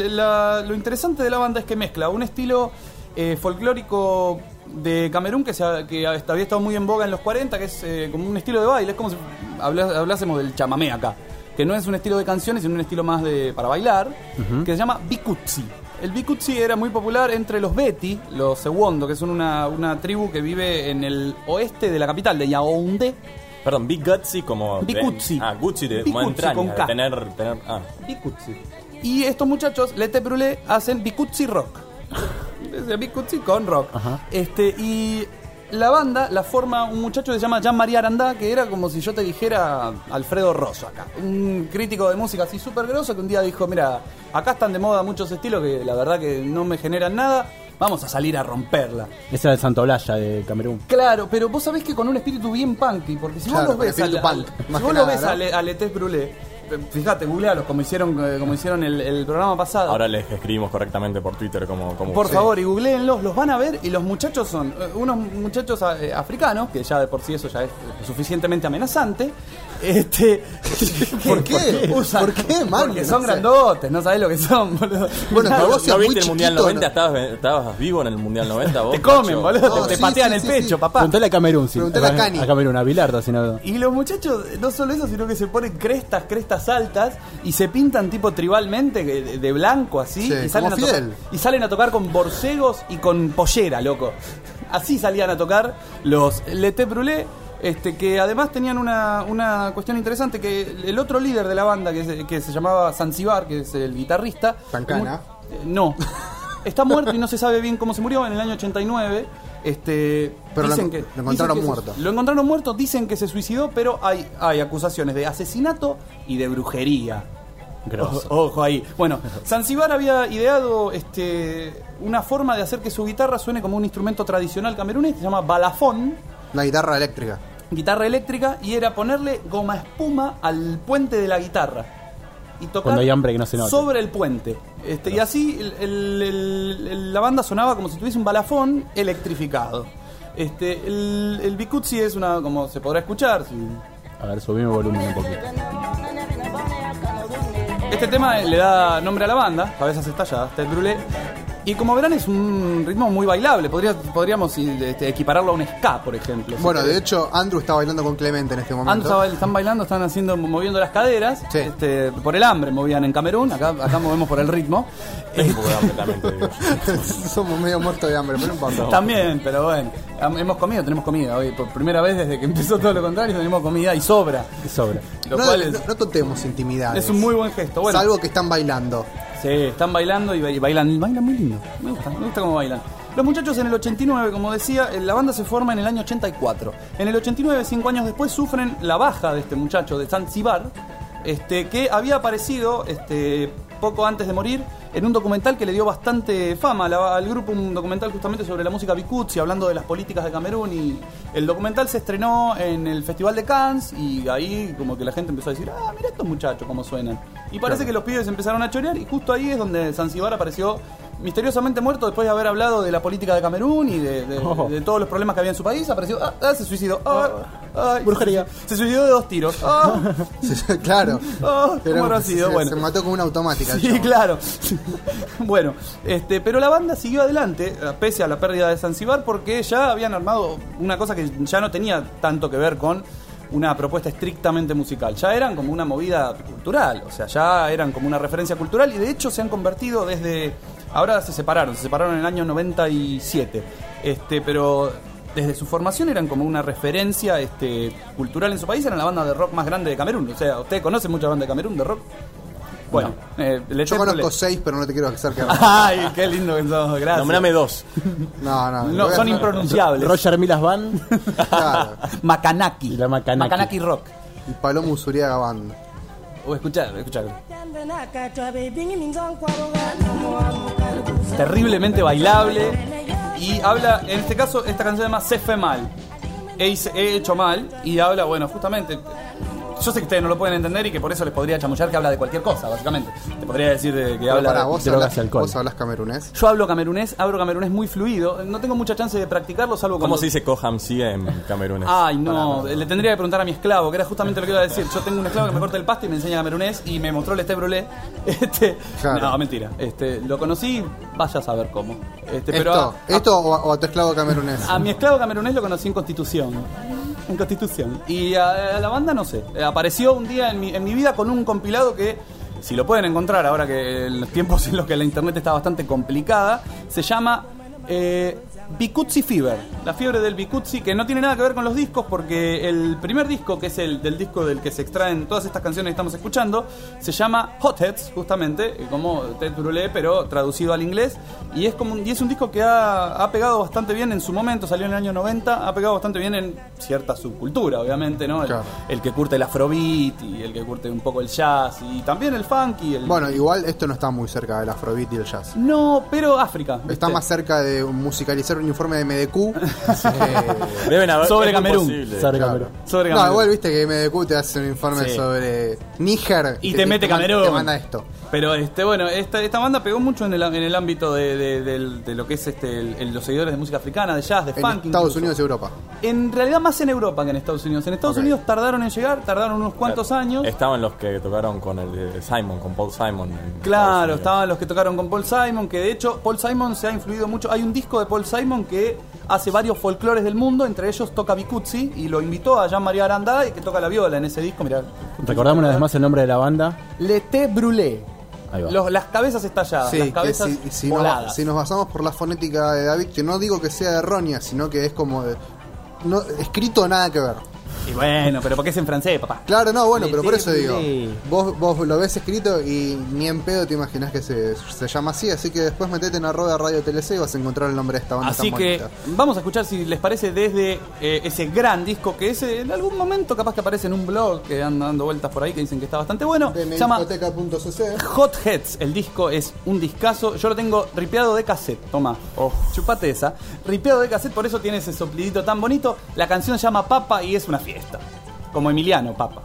lo interesante de la banda es que mezcla un estilo folclórico de Camerún que había estado muy en boga en los 40, que es como un estilo de baile. Es como si hablásemos del chamamé acá, que no es un estilo de canciones, sino un estilo más para bailar, que se llama Bikutsi. El Bikutsi era muy popular entre los Beti, los Sewondo, que son una tribu que vive en el oeste de la capital, de Yaoundé. Perdón, Bikutsi como... Bikutsi. Gutsi de Bikutsi, entraña, con K. Bikutsi. Y estos muchachos, Le Thé Brûlé, hacen Bikutsi rock. Bikutsi con rock. Y la banda la forma un muchacho que se llama Jean-Marie Aranda, que era como si yo te dijera Alfredo Rosso acá, un crítico de música así súper grosso, que un día dijo: mira, acá están de moda muchos estilos que la verdad que no me generan nada, vamos a salir a romperla. Ese era el Santo Olaya de Camerún. Claro, pero vos sabés que con un espíritu bien punky, porque si vos los ves a Le Thé Brûlé, fíjate, googlealos como hicieron el programa pasado. Ahora les escribimos correctamente por Twitter como por favor, y googleenlos, los van a ver. Y los muchachos son unos muchachos africanos, que ya de por sí eso ya es suficientemente amenazante. ¿Por qué? ¿Por qué, man? Porque son grandotes, no sabés lo que son, boludo. Bueno, pero vos ¿No viste el Mundial 90? ¿Estabas vivo en el Mundial 90 vos? Te comen, boludo, te patean el pecho, papá. Preguntale a Camerún, Preguntale a Cani. A Camerún, a Bilarda, si no. Y los muchachos, no solo eso, sino que se ponen crestas altas y se pintan tipo tribalmente de blanco así, sí, y salen a tocar con borcegos y con pollera, loco. Así salían a tocar los Le Thé Brûlé, que además tenían una cuestión interesante, que el otro líder de la banda, que se llamaba Zanzibar, que es el guitarrista, Tancana. No, está muerto y no se sabe bien cómo se murió en el año 89. Pero dicen lo encontraron muerto. Lo encontraron muerto, dicen que se suicidó, pero hay acusaciones de asesinato y de brujería. Ojo ahí. Bueno, Zanzibar había ideado una forma de hacer que su guitarra suene como un instrumento tradicional camerunés, que se llama balafón. La guitarra eléctrica. Y era ponerle goma espuma al puente de la guitarra y tocar cuando hay hambre que no se note sobre el puente. Y así la banda sonaba como si tuviese un balafón electrificado. El Bikutsi es como se podrá escuchar. A ver, subimos el volumen un poquito. Este tema le da nombre a la banda, Cabezas Estalladas, Tête Brûlée. Y como verán es un ritmo muy bailable, podríamos equipararlo a un ska, por ejemplo. Bueno, de hecho, Andrew está bailando con Clemente en este momento. Están bailando, moviendo las caderas. Sí. Por el hambre movían en Camerún, acá movemos por el ritmo. Somos medio muertos de hambre, pero no importa. También, pero bueno, tenemos comida hoy. Por primera vez desde que empezó todo lo contrario, tenemos comida y sobra. No contemos intimidades. Es un muy buen gesto. Bueno, salvo que están bailando. Sí, están bailando y bailan muy lindo. Me gusta cómo bailan. Los muchachos en el 89, como decía, la banda se forma en el año 84. En el 89, 5 años después, sufren la baja de este muchacho de Zanzíbar, que había aparecido poco antes de morir en un documental que le dio bastante fama al grupo, un documental justamente sobre la música bikutsi, hablando de las políticas de Camerún, y el documental se estrenó en el Festival de Cannes y ahí como que la gente empezó a decir, mira estos muchachos cómo suenan, y parece que los pibes empezaron a chorear, y justo ahí es donde Zanzíbar apareció misteriosamente muerto después de haber hablado de la política de Camerún y de todos los problemas que había en su país. Apareció, se suicidó, brujería, se suicidó de 2 tiros, claro, ¿cómo habrá sido? Se mató con una automática. Sí, claro. Bueno, pero la banda siguió adelante pese a la pérdida de Zanzíbar, porque ya habían armado una cosa que ya no tenía tanto que ver con una propuesta estrictamente musical. Ya eran como una movida cultural, o sea, ya eran como una referencia cultural, y de hecho se han convertido ahora se separaron en el año 97, pero desde su formación eran como una referencia cultural en su país, eran la banda de rock más grande de Camerún. O sea, ¿usted conoce mucha banda de Camerún de rock? Bueno, yo conozco 6, pero no te quiero acercar. Ay, qué lindo que sos, gracias. Nombrame 2. No, son impronunciables. Roger Milas Band. Claro. Macanaki. La Macanaki Rock. Y Palomo Usuriaga Band. Escuchalo. Terriblemente bailable. Y habla, en este caso, esta canción se llama Se Fe Mal. He hecho mal. Y habla, bueno, justamente. Yo sé que ustedes no lo pueden entender y que por eso les podría chamullar que habla de cualquier cosa, básicamente. Te podría decir que habla de drogas y alcohol. ¿Vos hablas camerunés? Yo hablo camerunés muy fluido. No tengo mucha chance de practicarlo, salvo ¿Cómo se dice Kohamsi en camerunés? Ay, no. Le tendría que preguntar a mi esclavo, que era justamente lo que iba a decir. Yo tengo un esclavo que me corta el pasto y me enseña camerunés y me mostró el Tête Brûlée. Claro. No, mentira. Lo conocí, vaya a saber cómo. ¿Esto o a tu esclavo camerunés? A mi esclavo camerunés lo conocí en Constitución. Y a la banda no sé, apareció un día en mi vida con un compilado que, si lo pueden encontrar ahora que en los tiempos en los que la internet está bastante complicada, se llama Bikutsi Fever, la fiebre del Bikutsi, que no tiene nada que ver con los discos, porque el primer disco, que es el del disco del que se extraen todas estas canciones que estamos escuchando, se llama Hotheads, justamente, como Tête Brûlée, pero traducido al inglés, y es un disco que ha pegado bastante bien en su momento, salió en el año 90, ha pegado bastante bien en cierta subcultura, obviamente, ¿no? Claro. El que curte el afrobeat y el que curte un poco el jazz y también el funk y Bueno, igual esto no está muy cerca del afrobeat y el jazz. No, pero África, ¿viste? Está más cerca de musicalizar un informe de MDQ. Deben haber sobre Camerún. Sobre Camerún. No, igual viste que MDQ te hace un informe sobre Níger y te mete Camerún. Te manda esto. Pero bueno, esta banda pegó mucho en el ámbito de lo que es los seguidores de música africana, de jazz, de funk. En Estados Unidos y Europa. En realidad más en Europa que en Estados Unidos. En Estados Unidos tardaron en llegar, tardaron unos cuantos años. Estaban los que tocaron con con Paul Simon. Claro, estaban los que tocaron con Paul Simon, que de hecho Paul Simon se ha influido mucho. Hay un disco de Paul Simon que hace varios folclores del mundo, entre ellos toca Bikutsi, y lo invitó a Jean-Marie Aranda, y que toca la viola en ese disco. Mirá, recordamos una vez más el nombre de la banda. Le Tête Brûlée. Las cabezas estalladas, sí, las cabezas voladas. Si nos basamos por la fonética de David, que no digo que sea errónea, sino que es como escrito nada que ver. Y bueno, pero porque es en francés, papá. Claro, no, bueno, pero por eso digo, vos lo ves escrito y ni en pedo te imaginás que se llama así que después metete en @Radio TLC y vas a encontrar el nombre de esta banda así tan que bonita. Vamos a escuchar, si les parece, desde ese gran disco que en algún momento capaz que aparece en un blog que anda dando vueltas por ahí, que dicen que está bastante bueno. Se llama discoteca.cc. Hotheads, el disco es un discazo. Yo lo tengo ripeado de cassette, toma, chupate esa. Ripeado de cassette, por eso tiene ese soplidito tan bonito. La canción se llama Papa y es una fiesta. Como Emiliano, Papa.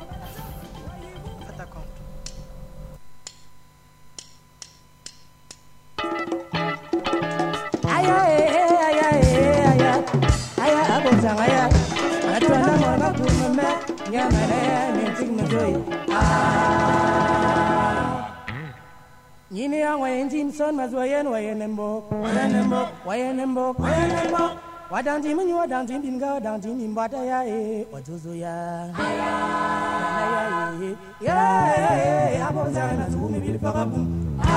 Yini yang wayin jim son mas wayen embo wayen embo wadang jim ni wadang jim bin ga wadang jim bin bata ya wajuzu ya ya abo zana zumi bil pagabum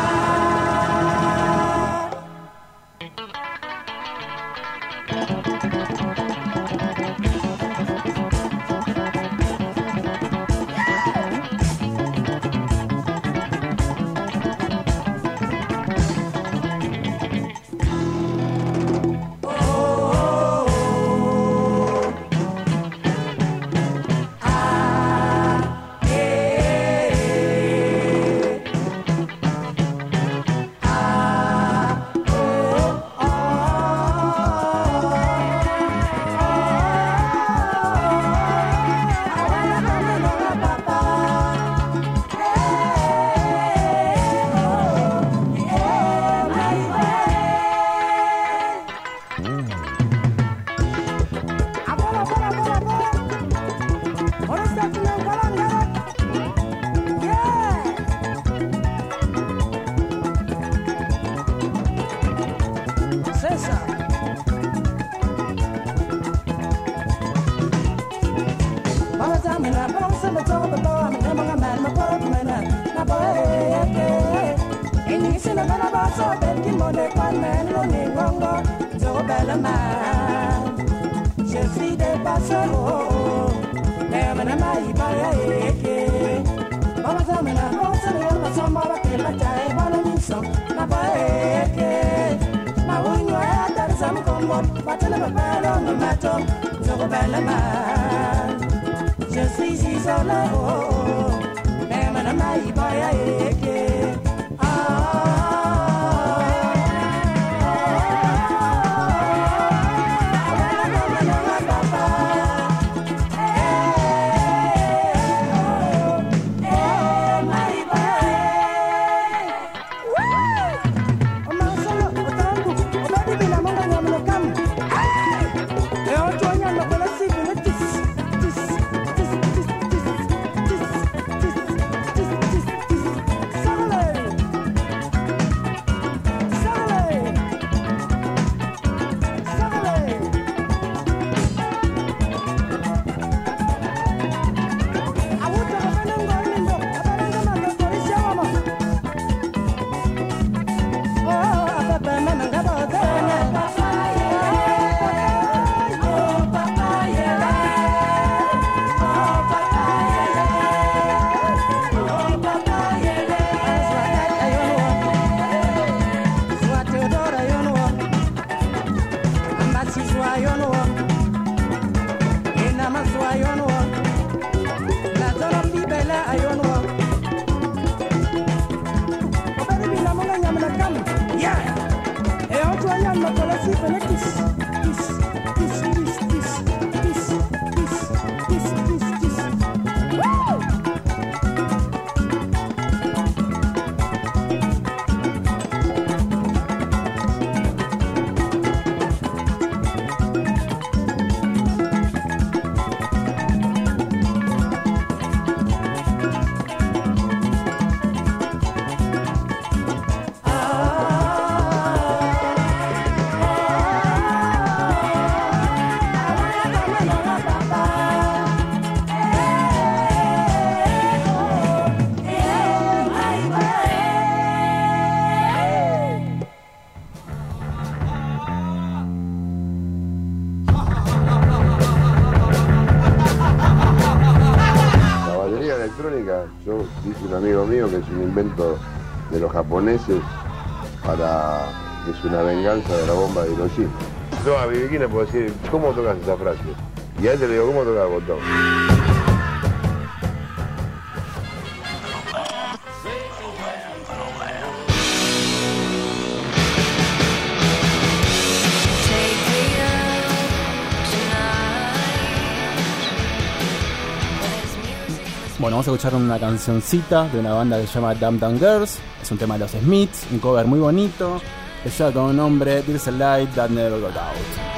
Yo dice un amigo mío que es un invento de los japoneses que es una venganza de la bomba de Hiroshima. Yo a Bibiquín le puedo decir, ¿cómo tocas esa frase? Y a él le digo, ¿cómo tocas el botón? Bueno, vamos a escuchar una cancioncita de una banda que se llama Dum Dum Girls. Es un tema de los Smiths, un cover muy bonito. Que lleva como nombre There's a Light That Never Got Out.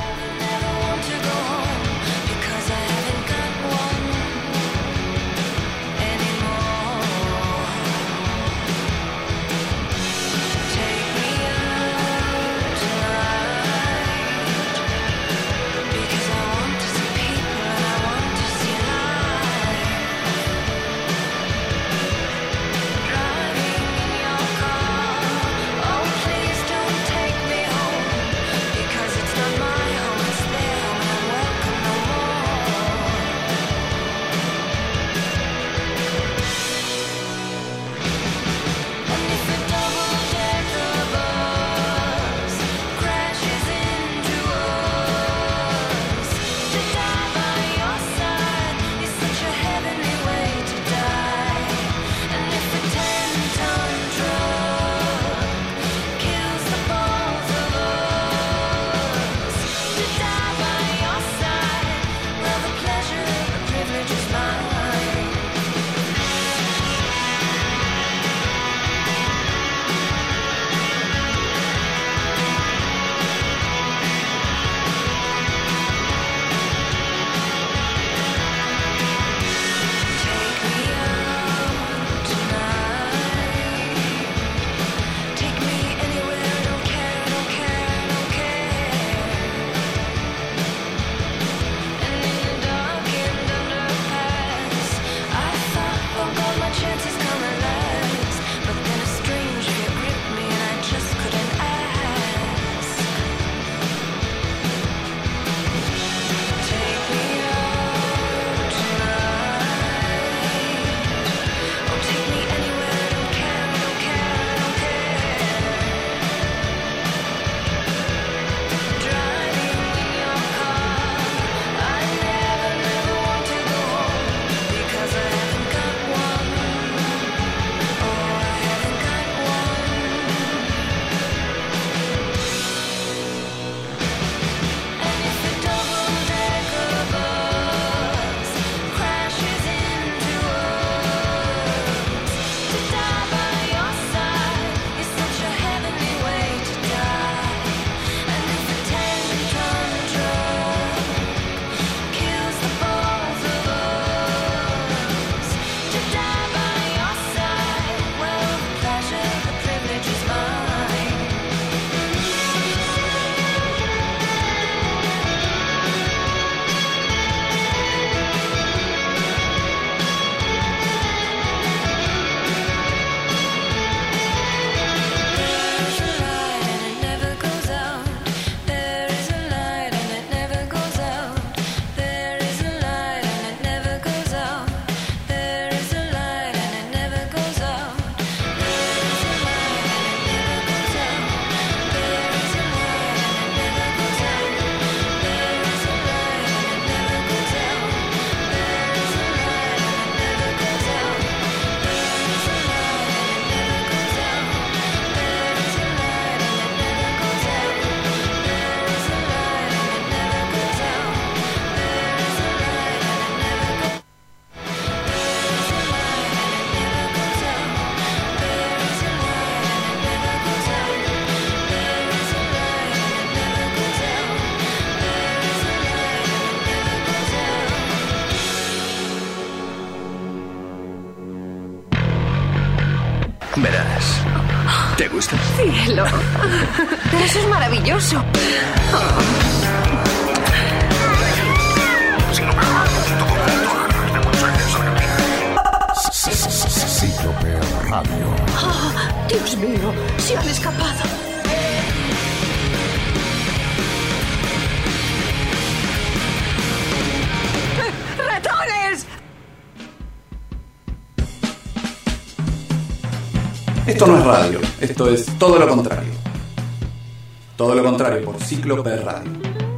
¿Te gusta? Cielo. Pero eso es maravilloso. Cíclope Radio. Oh, Dios mío, se han escapado. ¡Ratones! Esto no es radio, esto es todo lo contrario. Todo lo contrario por Cíclope Radio.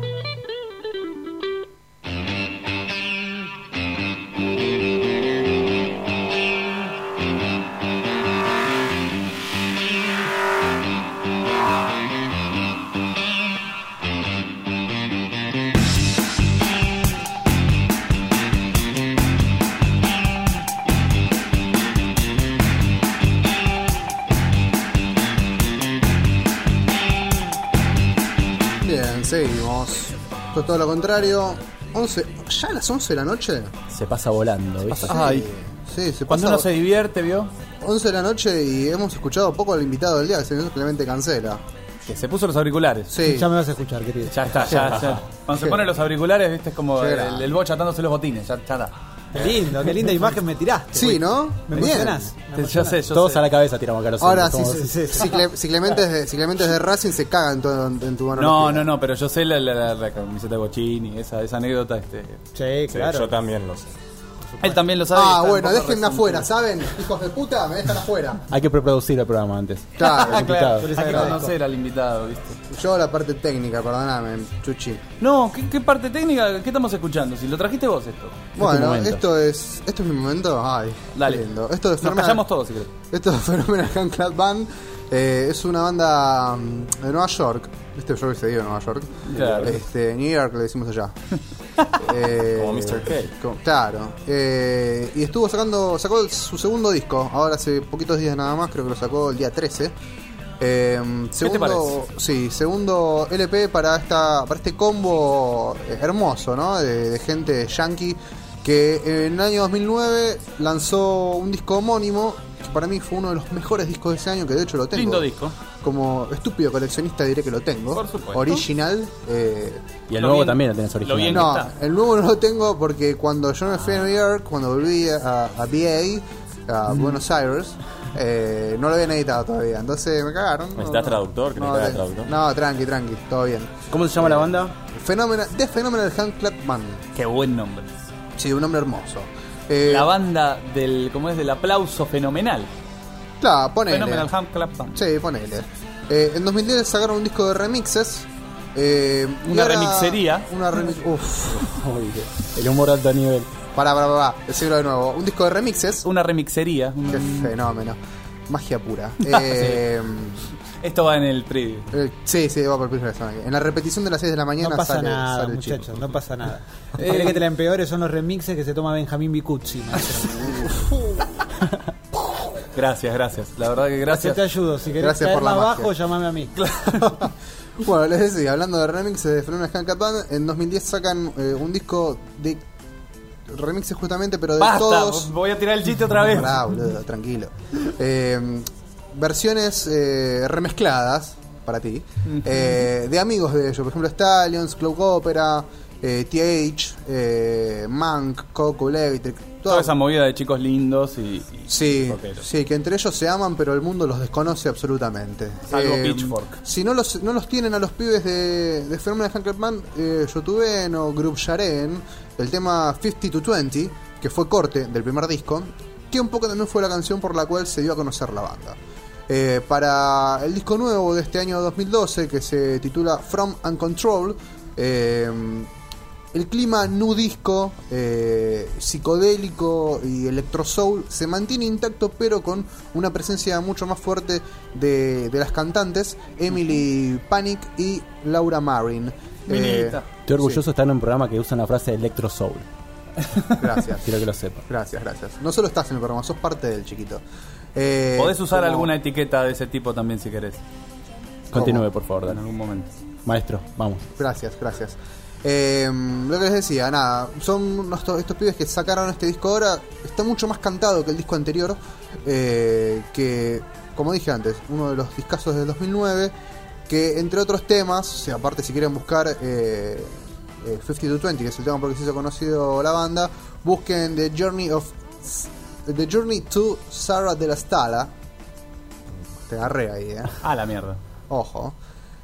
Seguimos. Esto es todo lo contrario. 11, ¿ya a las 11 de la noche? Se pasa volando, ¿viste? Ay. Sí, se Cuando pasa. uno se divierte, ¿vio? 11 de la noche y hemos escuchado poco al invitado del día, que se Clemente Cancela. Que se puso los auriculares. Sí. Ya me vas a escuchar, querido. Ya está, ya. Cuando se ponen los auriculares, viste, es como Sí, el bocha atándose los botines. Ya está. Qué linda imagen me tiraste. Sí, ¿no? Me Bien. emocionás. Yo sé. Todos a la cabeza tiramos acá los Ahora, hombres, si Clemente es de Racing, se caga en tu No, pero yo sé la camiseta de Bochini, esa anécdota. Sí, claro. Yo también lo sé. Él también lo sabe. Ah, bueno, déjenme afuera, ¿saben? Hijos de puta, me dejan afuera. Hay que preproducir el programa antes. Claro, Hay que conocer al invitado, ¿viste? Yo la parte técnica, perdóname, Chuchi. No, ¿qué parte técnica? ¿Qué estamos escuchando? Si lo trajiste vos esto. Bueno, esto es mi momento. Ay, dale. Qué lindo. Esto es Nos callamos todos, si querés. Esto es Phenomenal Handclad Band. Es una banda de Nueva York. Yo hubiese dicho Nueva York. Claro. New York le decimos allá. Como Mr. K. Claro. Y sacó su segundo disco. Ahora hace poquitos días nada más, creo que lo sacó el día 13. ¿Qué te parece? Sí, segundo LP para este combo hermoso, ¿no? De gente yankee que en el año 2009 lanzó un disco homónimo que para mí fue uno de los mejores discos de ese año, que de hecho lo tengo. Lindo disco. Como estúpido coleccionista diré que lo tengo. Por supuesto. Original. Y el nuevo también lo tenés original. No, el nuevo no lo tengo porque cuando yo me fui a New York, cuando volví a BA, a Buenos Aires, no lo habían editado todavía, entonces me cagaron. ¿Necesitas traductor? Traductor? No, tranqui, todo bien. ¿Cómo se llama la banda? The Phenomenal Handclad Band. Qué buen nombre. Sí, un nombre hermoso. La banda del aplauso fenomenal. Claro, ponele. Phenomenal Handclad Band. Sí, ponele. En 2010 sacaron un disco de remixes. Una remixería. El humor de alto nivel. Pará, decirlo de nuevo. Un disco de remixes. Una remixería. Qué fenómeno. Magia pura. Esto va en el preview. Sí, va por el preview. En la repetición de las 6 de la mañana no pasa sale nada, el muchachos, chico. no pasa nada. El que te la empeores son los remixes que se toma Benjamín Vicuzzi. Gracias. La verdad que gracias. Yo te ayudo. Si querés Gracias caer por la más magia. abajo, llamame a mí. Bueno, les decía, hablando de remixes de Phenomenal Handclad Band, en 2010 sacan un disco de remixes justamente, pero de Basta, todos. voy a tirar el chiste otra vez. Pará, boludo, tranquilo. Versiones remezcladas para ti de amigos de ellos, por ejemplo Stallions, Club Opera, TH, Monk, Coco Electric, toda esa movida de chicos lindos y sí, que entre ellos se aman, pero el mundo los desconoce absolutamente. Salvo Pitchfork. Si no los tienen a los pibes de Phenomenal Handclad Band, Youtubeen o Group Sharen, el tema 50 to 20, que fue corte del primer disco, que un poco también fue la canción por la cual se dio a conocer la banda. Para el disco nuevo de este año 2012, que se titula From Uncontrolled, el clima nu disco, psicodélico y electro soul se mantiene intacto, pero con una presencia mucho más fuerte de las cantantes Emily Panic y Laura Marin. Estoy orgulloso de estar en un programa que usa la frase electro soul. Gracias. Quiero que lo sepa. Gracias. No solo estás en el programa, sos parte del chiquito. Podés usar alguna etiqueta de ese tipo también si querés. Continúe, por favor, en algún momento. Maestro, vamos. Gracias. Lo que les decía, nada, son estos pibes que sacaron este disco ahora. Está mucho más cantado que el disco anterior, que como dije antes, uno de los discazos del 2009, que entre otros temas, o sea, aparte si quieren buscar 50-20, que es el tema por el que se hizo conocido la banda, busquen The Journey to Sarah de la Stala. Te agarré ahí, La mierda. Ojo.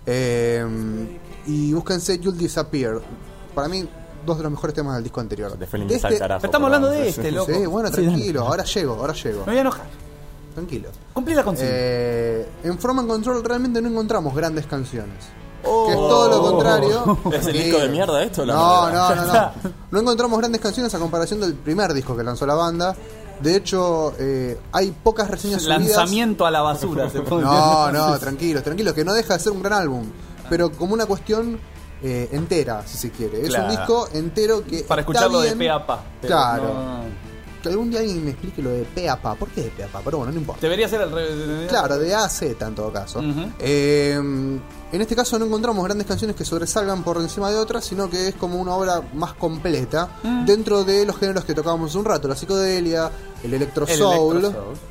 Y búsquense You'll Disappear. Para mí, dos de los mejores temas del disco anterior. Estamos hablando de este, loco. Sí, bueno, tranquilo, ahora llego. Me voy a enojar. Tranquilo. Cumplí la consigna. En From and Control realmente no encontramos grandes canciones. Que es todo lo contrario. ¿Es el disco de mierda esto? No. No encontramos grandes canciones a comparación del primer disco que lanzó la banda. De hecho, hay pocas reseñas subidas. Lanzamiento a la basura. No, tranquilo, que no deja de ser un gran álbum. Pero como una cuestión entera, si se quiere. Es un disco entero que para escucharlo bien, de pe a pa. Claro. Que algún día alguien me explique lo de pe a pa. ¿Por qué de pe a pa? Pero bueno, no importa. Debería ser al revés. Claro, de A a Z en todo caso. En este caso no encontramos grandes canciones que sobresalgan por encima de otras, sino que es como una obra más completa dentro de los géneros que tocábamos hace un rato: la psicodelia, el electro soul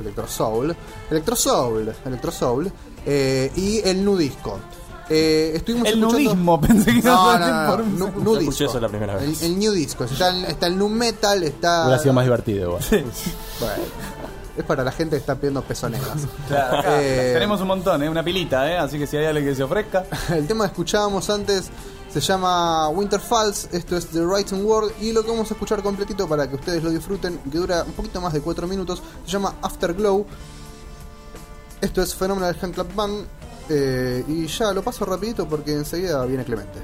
y el nu disco. Estuvimos el escuchando... nudismo, pensé que no, nu disco. Eso la primera vez. El new disco. Está el nu metal, está... Hubiera sido más divertido, bueno, es para la gente que está pidiendo pezoneras. Claro, tenemos un montón, una pilita, así que si hay alguien que se ofrezca. El tema que escuchábamos antes se llama Winter Falls, esto es The Writing World, y lo que vamos a escuchar completito para que ustedes lo disfruten, que dura un poquito más de 4 minutos, se llama Afterglow. Esto es Phenomenal Hand Clap Band. Y ya lo paso rapidito porque enseguida viene Clemente.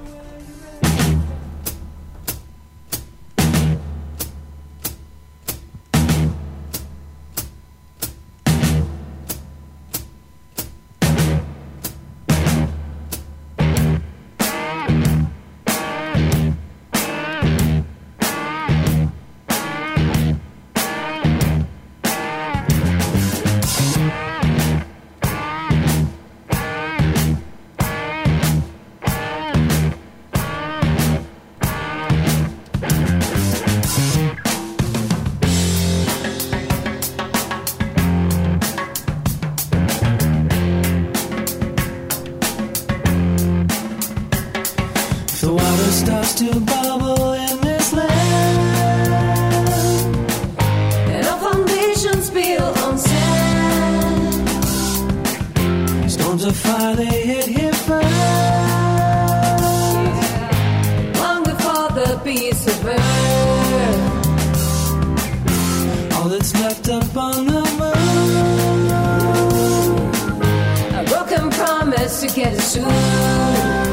Starts to bubble in this land, and our foundations built on sand. Storms of fire, they hit here first, long before the beasts of earth. All that's left up on the moon, a broken promise to get us soon.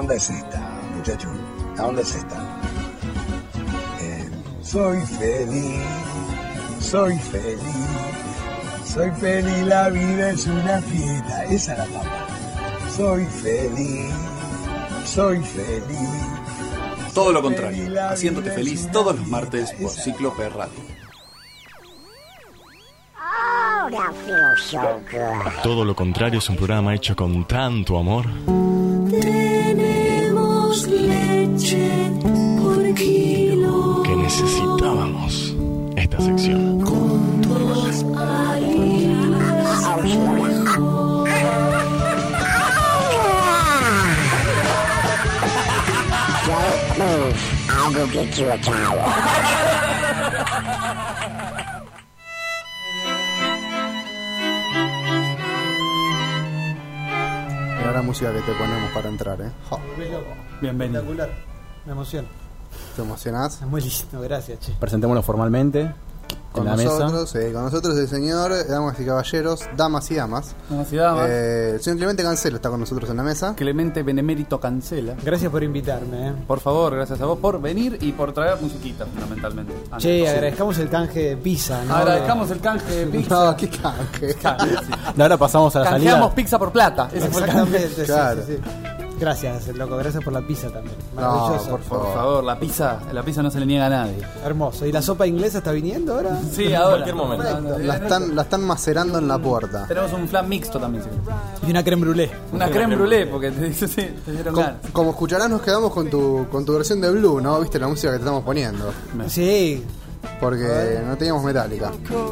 onda es esta, muchachos? La onda es esta. Soy feliz, soy feliz, soy feliz, la vida es una fiesta. Esa es la papa. Soy feliz, soy feliz. Todo lo contrario, haciéndote feliz todos los martes por Cíclope Radio. Todo lo contrario es un programa hecho con tanto amor. Tenemos leche por kilo. Que necesitábamos esta sección. Con tus Don't move. I'll go get you a towel. Mira la música que te ponemos para entrar, Jo. Bienvenido. Espectacular. Me emociona. ¿Te emocionás? Es muy lindo, gracias, che. Presentémonos formalmente. Con en la nosotros, con nosotros el señor, damas y caballeros, damas y damas. Damas y damas. El señor Clemente Cancelo está con nosotros en la mesa. Clemente Benemérito Cancela. Gracias por invitarme. Por favor, gracias a vos por venir y por traer musiquita, fundamentalmente. Che, agradezcamos el canje de pizza, ¿no? Agradezcamos el canje de pizza. No, qué canje. Ahora pasamos a la salida. Canjeamos pizza por plata. Ese fue el canje. Exactamente, Claro. sí. Gracias, loco, gracias por la pizza también. No, Maravilloso. por Por favor, la pizza no se le niega a nadie. Hermoso. ¿Y la sopa inglesa está viniendo ahora? Sí, ahora. En cualquier momento. La están macerando en la puerta. Tenemos un flan mixto también. Sí. Y una creme brûlée. Una creme brûlée, porque te dieron ganas. Como escucharás, nos quedamos con tu versión de Blue, ¿no? ¿Viste la música que te estamos poniendo? Sí. Porque no teníamos Metallica.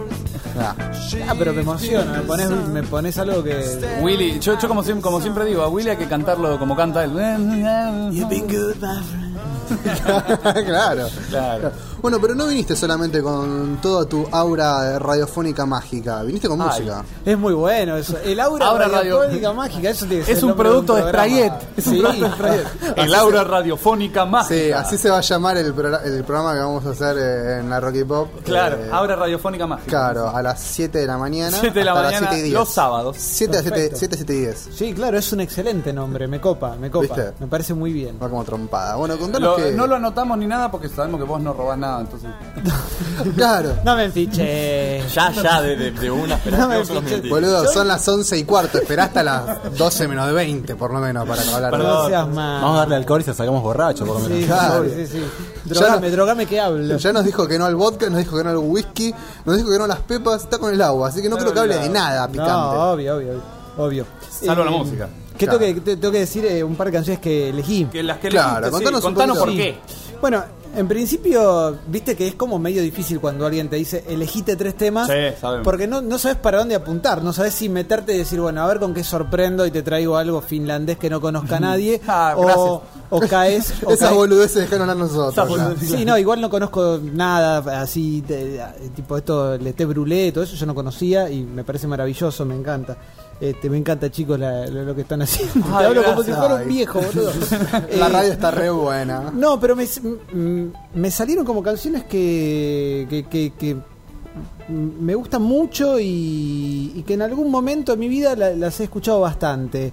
Pero me emociona, me pones algo que... Willy, yo como siempre digo, a Willy hay que cantarlo como canta él. You've been good, my friend. Claro. Claro. Bueno, pero no viniste solamente con toda tu aura radiofónica mágica, viniste con música. Es muy bueno eso. El aura radiofónica mágica, eso tiene que ser Es un producto de Sprayet. Sí, El aura radiofónica mágica. Sí, así se va a llamar el programa que vamos a hacer en la Rocky Pop. Claro, aura radiofónica mágica. Claro, a las 7 de la mañana. 7 de la hasta mañana, las 7:10. los sábados. 7 a 7 y 10. Sí, claro, es un excelente nombre, me copa. ¿Viste? Me parece muy bien. Va como trompada. Bueno, contanos que... No lo anotamos ni nada porque sabemos que vos no robás nada, entonces... Claro. No me enfiché. Ya, de una. No me enfiché. Boludo, son las 11:15. Esperá hasta las 12 menos de 20 por lo menos para hablar. No seas mal. Vamos a darle alcohol y se sacamos borracho por lo menos. Sí, Claro. sí. Drogame que hablo. Ya nos dijo que no al vodka, nos dijo que no al whisky, nos dijo que no a las pepas, está con el agua, así que no creo que hable de nada picante. No, obvio. Salvo la música. ¿Qué tengo que decir? Un par de canciones que elegí. Que las que Claro, elegiste, contanos por qué. Bueno, en principio, viste que es como medio difícil cuando alguien te dice elegite 3 temas. Sí, sabemos. Porque no sabes para dónde apuntar. No sabes si meterte y decir, bueno, a ver con qué sorprendo y te traigo algo finlandés que no conozca a nadie. O caes. Esas boludeces dejaron a nosotros. Sí, no, igual no conozco nada así, tipo esto, el té brûlée, todo eso yo no conocía y me parece maravilloso, me encanta. Me encanta, chicos, lo que están haciendo. Te hablo como si fuera un viejo, boludo. La radio está re buena. No, pero me salieron como canciones que me gustan mucho y que en algún momento de mi vida las he escuchado bastante.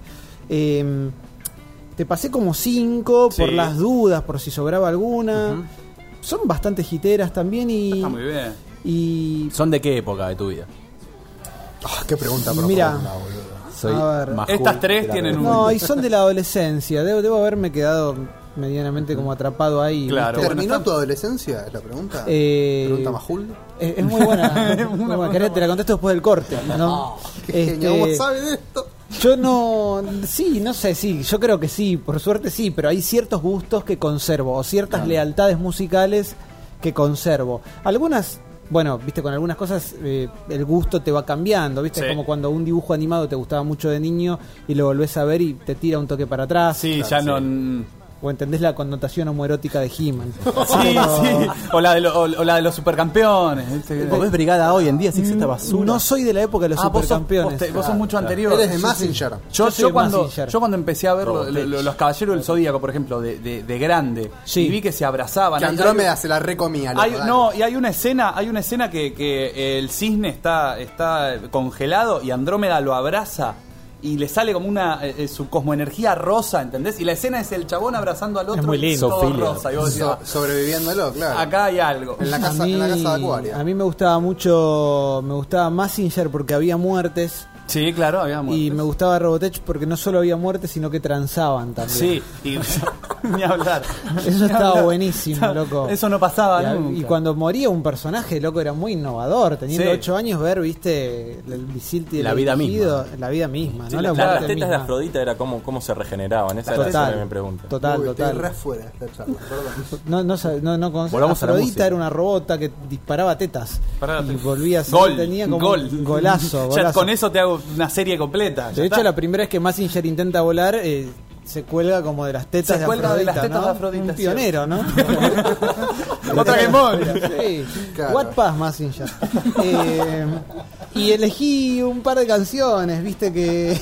Te pasé como 5 por las dudas, por si sobraba alguna. Son bastante jiteras también y... Está muy bien. Y... ¿Son de qué época de tu vida? Qué pregunta profunda, Mira, boludo. Soy a ver. más Estas cool 3 que la tienen red. un... No, y son de la adolescencia. Debo haberme quedado medianamente como atrapado ahí. Claro. ¿viste? ¿Terminó tu adolescencia? ¿Es la pregunta? ¿Pregunta Majul? Es muy buena. Muy buena. ¿Querés? Te la contesto después del corte, ¿no? Qué genio, ¿cómo sabe de esto? Yo no sé, yo creo que sí, por suerte sí, pero hay ciertos gustos que conservo, o ciertas lealtades musicales que conservo. Algunas, bueno, viste, con algunas cosas el gusto te va cambiando, viste, es como cuando un dibujo animado te gustaba mucho de niño y lo volvés a ver y te tira un toque para atrás. Sí, claro, ya no... O entendés la connotación homoerótica de He-Man. Sí. O la de los supercampeones. ¿Vos ves Brigada hoy en día? ¿Sí esta basura? No soy de la época de los supercampeones. Vos sos mucho anterior. Eres de Mazinger. Yo cuando empecé a ver los Caballeros del Zodíaco, por ejemplo, de grande, y vi que se abrazaban. Que Andrómeda se la recomía. Y hay una escena que el cisne está congelado y Andrómeda lo abraza. y le sale como una su cosmoenergía rosa, ¿entendés? Y la escena es el chabón abrazando al otro Es muy y lindo. todo rosa. Y vos decís, sobreviviéndolo, claro. acá hay algo. En la casa de Acuaria. A mí me gustaba Mazinger porque había muertes. Sí, claro, había muertes. Y me gustaba Robotech porque no solo había muertes, sino que transaban también. Sí, y ni hablar. Eso estaba buenísimo, loco. Eso no pasaba nunca. Y cuando moría un personaje, loco, era muy innovador. Teniendo 8 años, ver, viste, el Bisilti, la vida misma. La vida misma, sí, ¿no? Las tetas misma. de Afrodita era cómo se regeneraban. Esa era la que me pregunta. Total. Estoy re fuera de esta charla, perdón. No conocía. Volvamos a la Afrodita música. era una robota que disparaba tetas. Y volvía a ser, Gol, tenía como gol. un golazo. Ya con eso te hago una serie completa. De hecho, la primera vez que Mazinger intenta volar, se cuelga como de las tetas de Afrodita. Un pionero, ¿no? Otra memoria. Sí. Claro. What Pass Mazinger. Y elegí un par de canciones, viste que...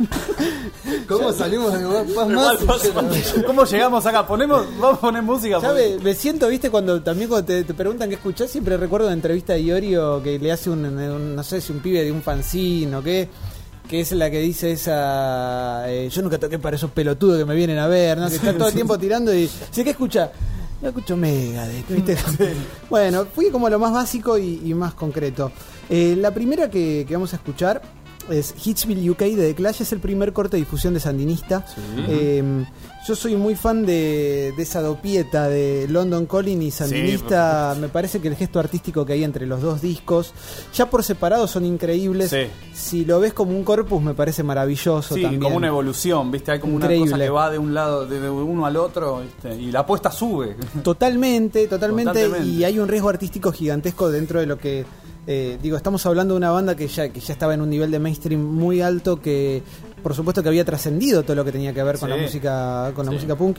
¿Cómo salimos de What Pass Mazinger? ¿Cómo llegamos acá? Vamos a poner música. Ya me siento, viste, cuando te preguntan qué escuchás, siempre recuerdo una entrevista de Iorio que le hace no sé si un pibe de un fanzine o qué, que es la que dice esa yo nunca toqué para esos pelotudos que me vienen a ver, ¿no? Que está todo el tiempo tirando y dice, ¿qué escucha? Yo escucho Megadeth, ¿viste? Bueno, fui como lo más básico y más concreto. La primera que vamos a escuchar es Hitsville UK de The Clash, es el primer corte de difusión de Sandinista. Sí. Yo soy muy fan de esa dopieta de London Calling y Sandinista. Sí, me parece que el gesto artístico que hay entre los dos discos, ya por separado, son increíbles. Sí. Si lo ves como un corpus, me parece maravilloso. Sí, también. Como una evolución, ¿viste? Hay como increíble. Una cosa que va de un lado, de uno al otro, ¿viste? Y la apuesta sube. Totalmente. Y hay un riesgo artístico gigantesco dentro de lo que... estamos hablando de una banda que ya estaba en un nivel de mainstream muy alto, que por supuesto que había trascendido todo lo que tenía que ver con la música punk,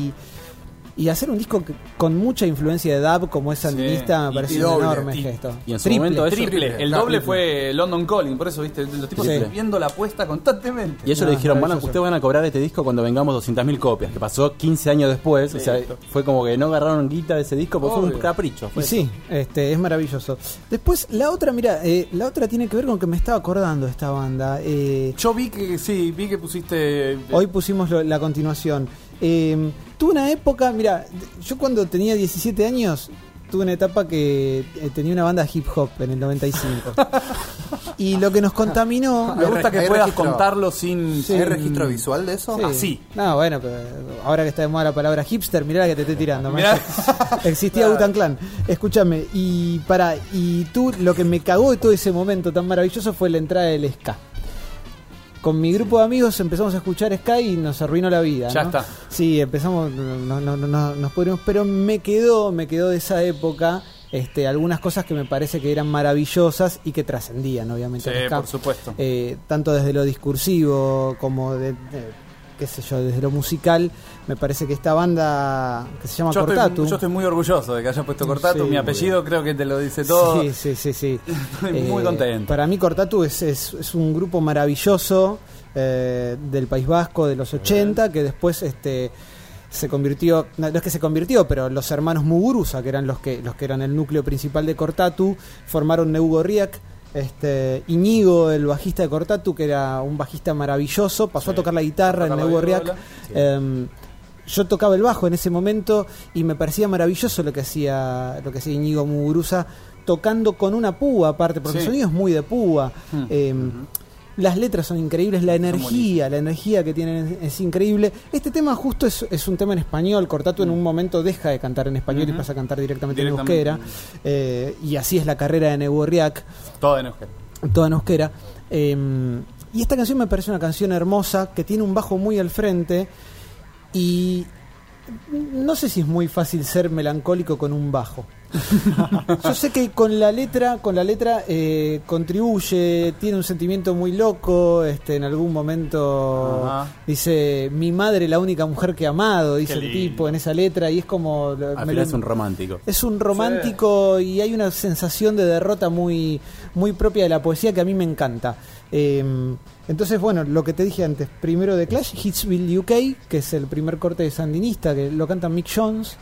y hacer un disco con mucha influencia de dub como es Sandinista me parece un enorme gesto. Y en su momento eso, triple. El doble fue London Calling, por eso, viste, los tipos viendo la apuesta constantemente. Y ellos le dijeron, ustedes van a cobrar este disco cuando vengamos 200.000 copias, que pasó 15 años después. O sea, fue como que no agarraron guita de ese disco, porque fue un capricho. Fue es maravilloso. Después, la otra tiene que ver con que me estaba acordando de esta banda. Yo vi que pusiste... Hoy pusimos la continuación. Tuve una época, mira, yo cuando tenía 17 años tuve una etapa que tenía una banda hip hop en el 95. Y lo que nos contaminó... Me gusta que puedas contarlo sin... ¿Hay registro visual de eso? Sí. No, bueno, pero ahora que está de moda la palabra hipster, mirá la que te estoy tirando. Existía Wu-Tang Clan. Escúchame, y tú, lo que me cagó de todo ese momento tan maravilloso fue la entrada del ska. Con mi grupo de amigos empezamos a escuchar ska y nos arruinó la vida. Ya ¿no? está. Sí, empezamos, nos pudimos, pero me quedó de esa época algunas cosas que me parece que eran maravillosas y que trascendían, obviamente. Sí, por supuesto. Tanto desde lo discursivo como qué sé yo, desde lo musical. Me parece que esta banda que se llama Cortatu... Yo estoy muy orgulloso de que haya puesto Cortatu. Mi apellido creo que te lo dice todo. Sí. Estoy muy contento. Para mí Cortatu es un grupo maravilloso del País Vasco de los 80, que después se convirtió, no es que se convirtió, pero los hermanos Muguruza, que eran los que eran el núcleo principal de Cortatu, formaron Neugorriak. Íñigo, el bajista de Cortatu, que era un bajista maravilloso, pasó a tocar la guitarra en Neugorriak. Yo tocaba el bajo en ese momento y me parecía maravilloso lo que hacía Íñigo Muguruza, tocando con una púa aparte, porque el sonido es muy de púa. Las letras son increíbles, la energía que tienen es increíble. Este tema justo es un tema en español. Cortatu en un momento deja de cantar en español y pasa a cantar directamente en euskera. Y así es la carrera de Neugorriak. Toda en euskera. Y esta canción me parece una canción hermosa, que tiene un bajo muy al frente. Y no sé si es muy fácil ser melancólico con un bajo. Yo sé que con la letra contribuye, tiene un sentimiento muy loco. En algún momento dice: mi madre, la única mujer que he amado, dice el tipo en esa letra, y es como es un romántico. Es un romántico, y hay una sensación de derrota muy, muy propia de la poesía que a mí me encanta. Entonces, bueno, lo que te dije antes, primero de Clash, Hitsville UK, que es el primer corte de Sandinista, que lo canta Mick Jones.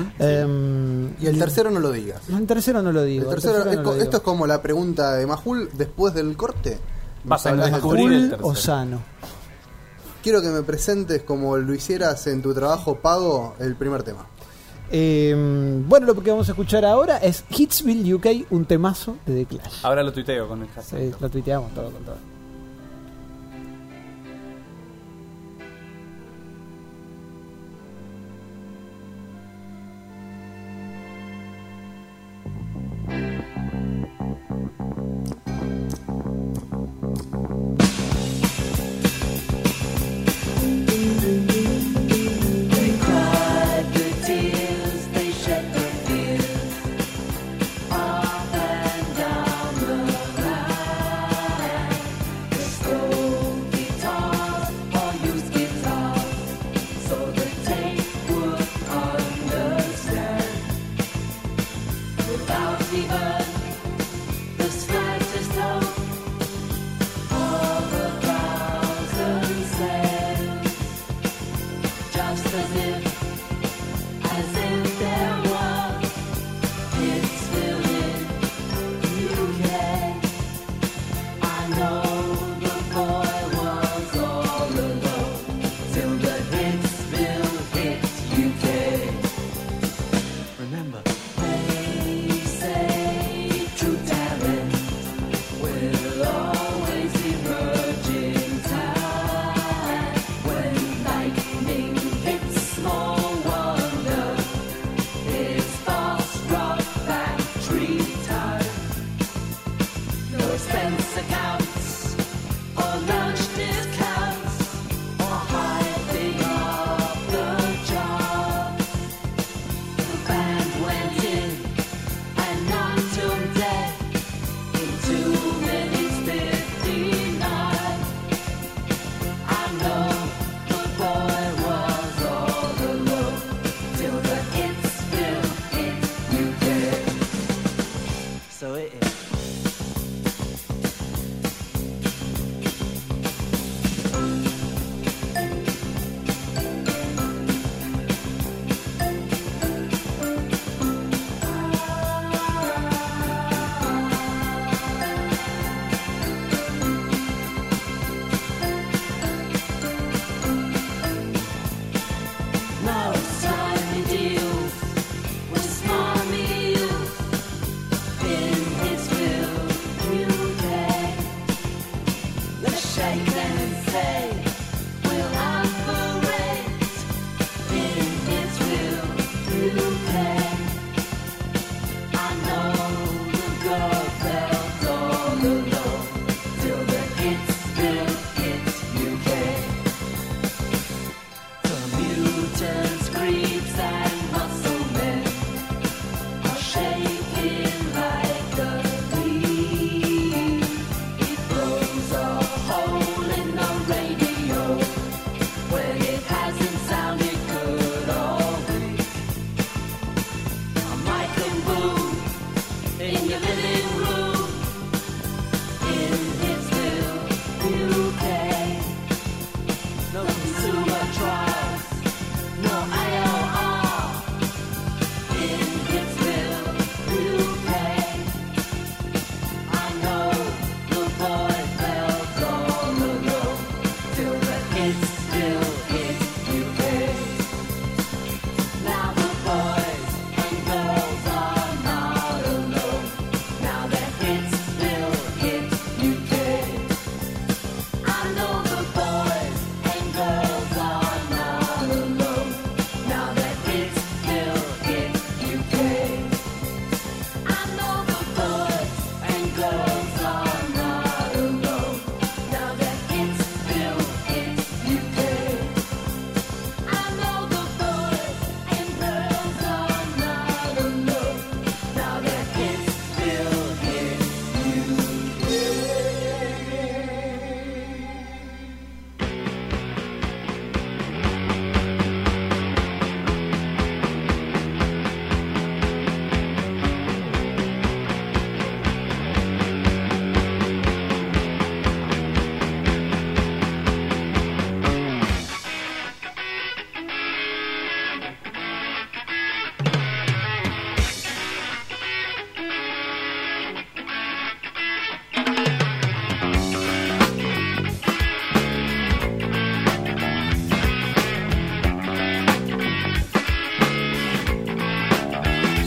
Y el tercero no lo digas. El tercero no lo digo. Esto es como la pregunta de Majul después del corte. Vas a hablas del descubrir el Full o sano. Quiero que me presentes como lo hicieras en tu trabajo pago el primer tema. Bueno, lo que vamos a escuchar ahora es Hitsville UK, un temazo de The Clash. Ahora lo tuiteo con el hashtag. Sí, lo tuiteamos todo con todo.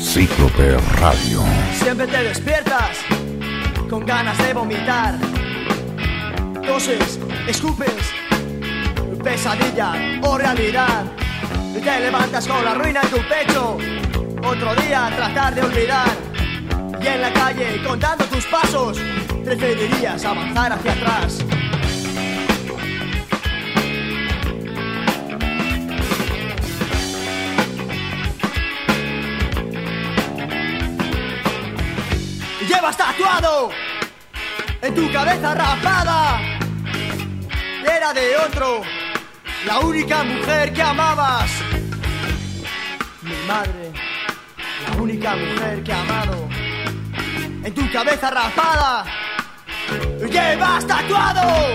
Cíclope Radio. Siempre te despiertas con ganas de vomitar. Toses, escupes, pesadilla o realidad. Y te levantas con la ruina en tu pecho. Otro día tratar de olvidar. Y en la calle contando tus pasos, preferirías avanzar hacia atrás. Llevas tatuado en tu cabeza rapada. Era de otro, la única mujer que amabas. Mi madre, la única mujer que he amado. En tu cabeza rapada llevas tatuado.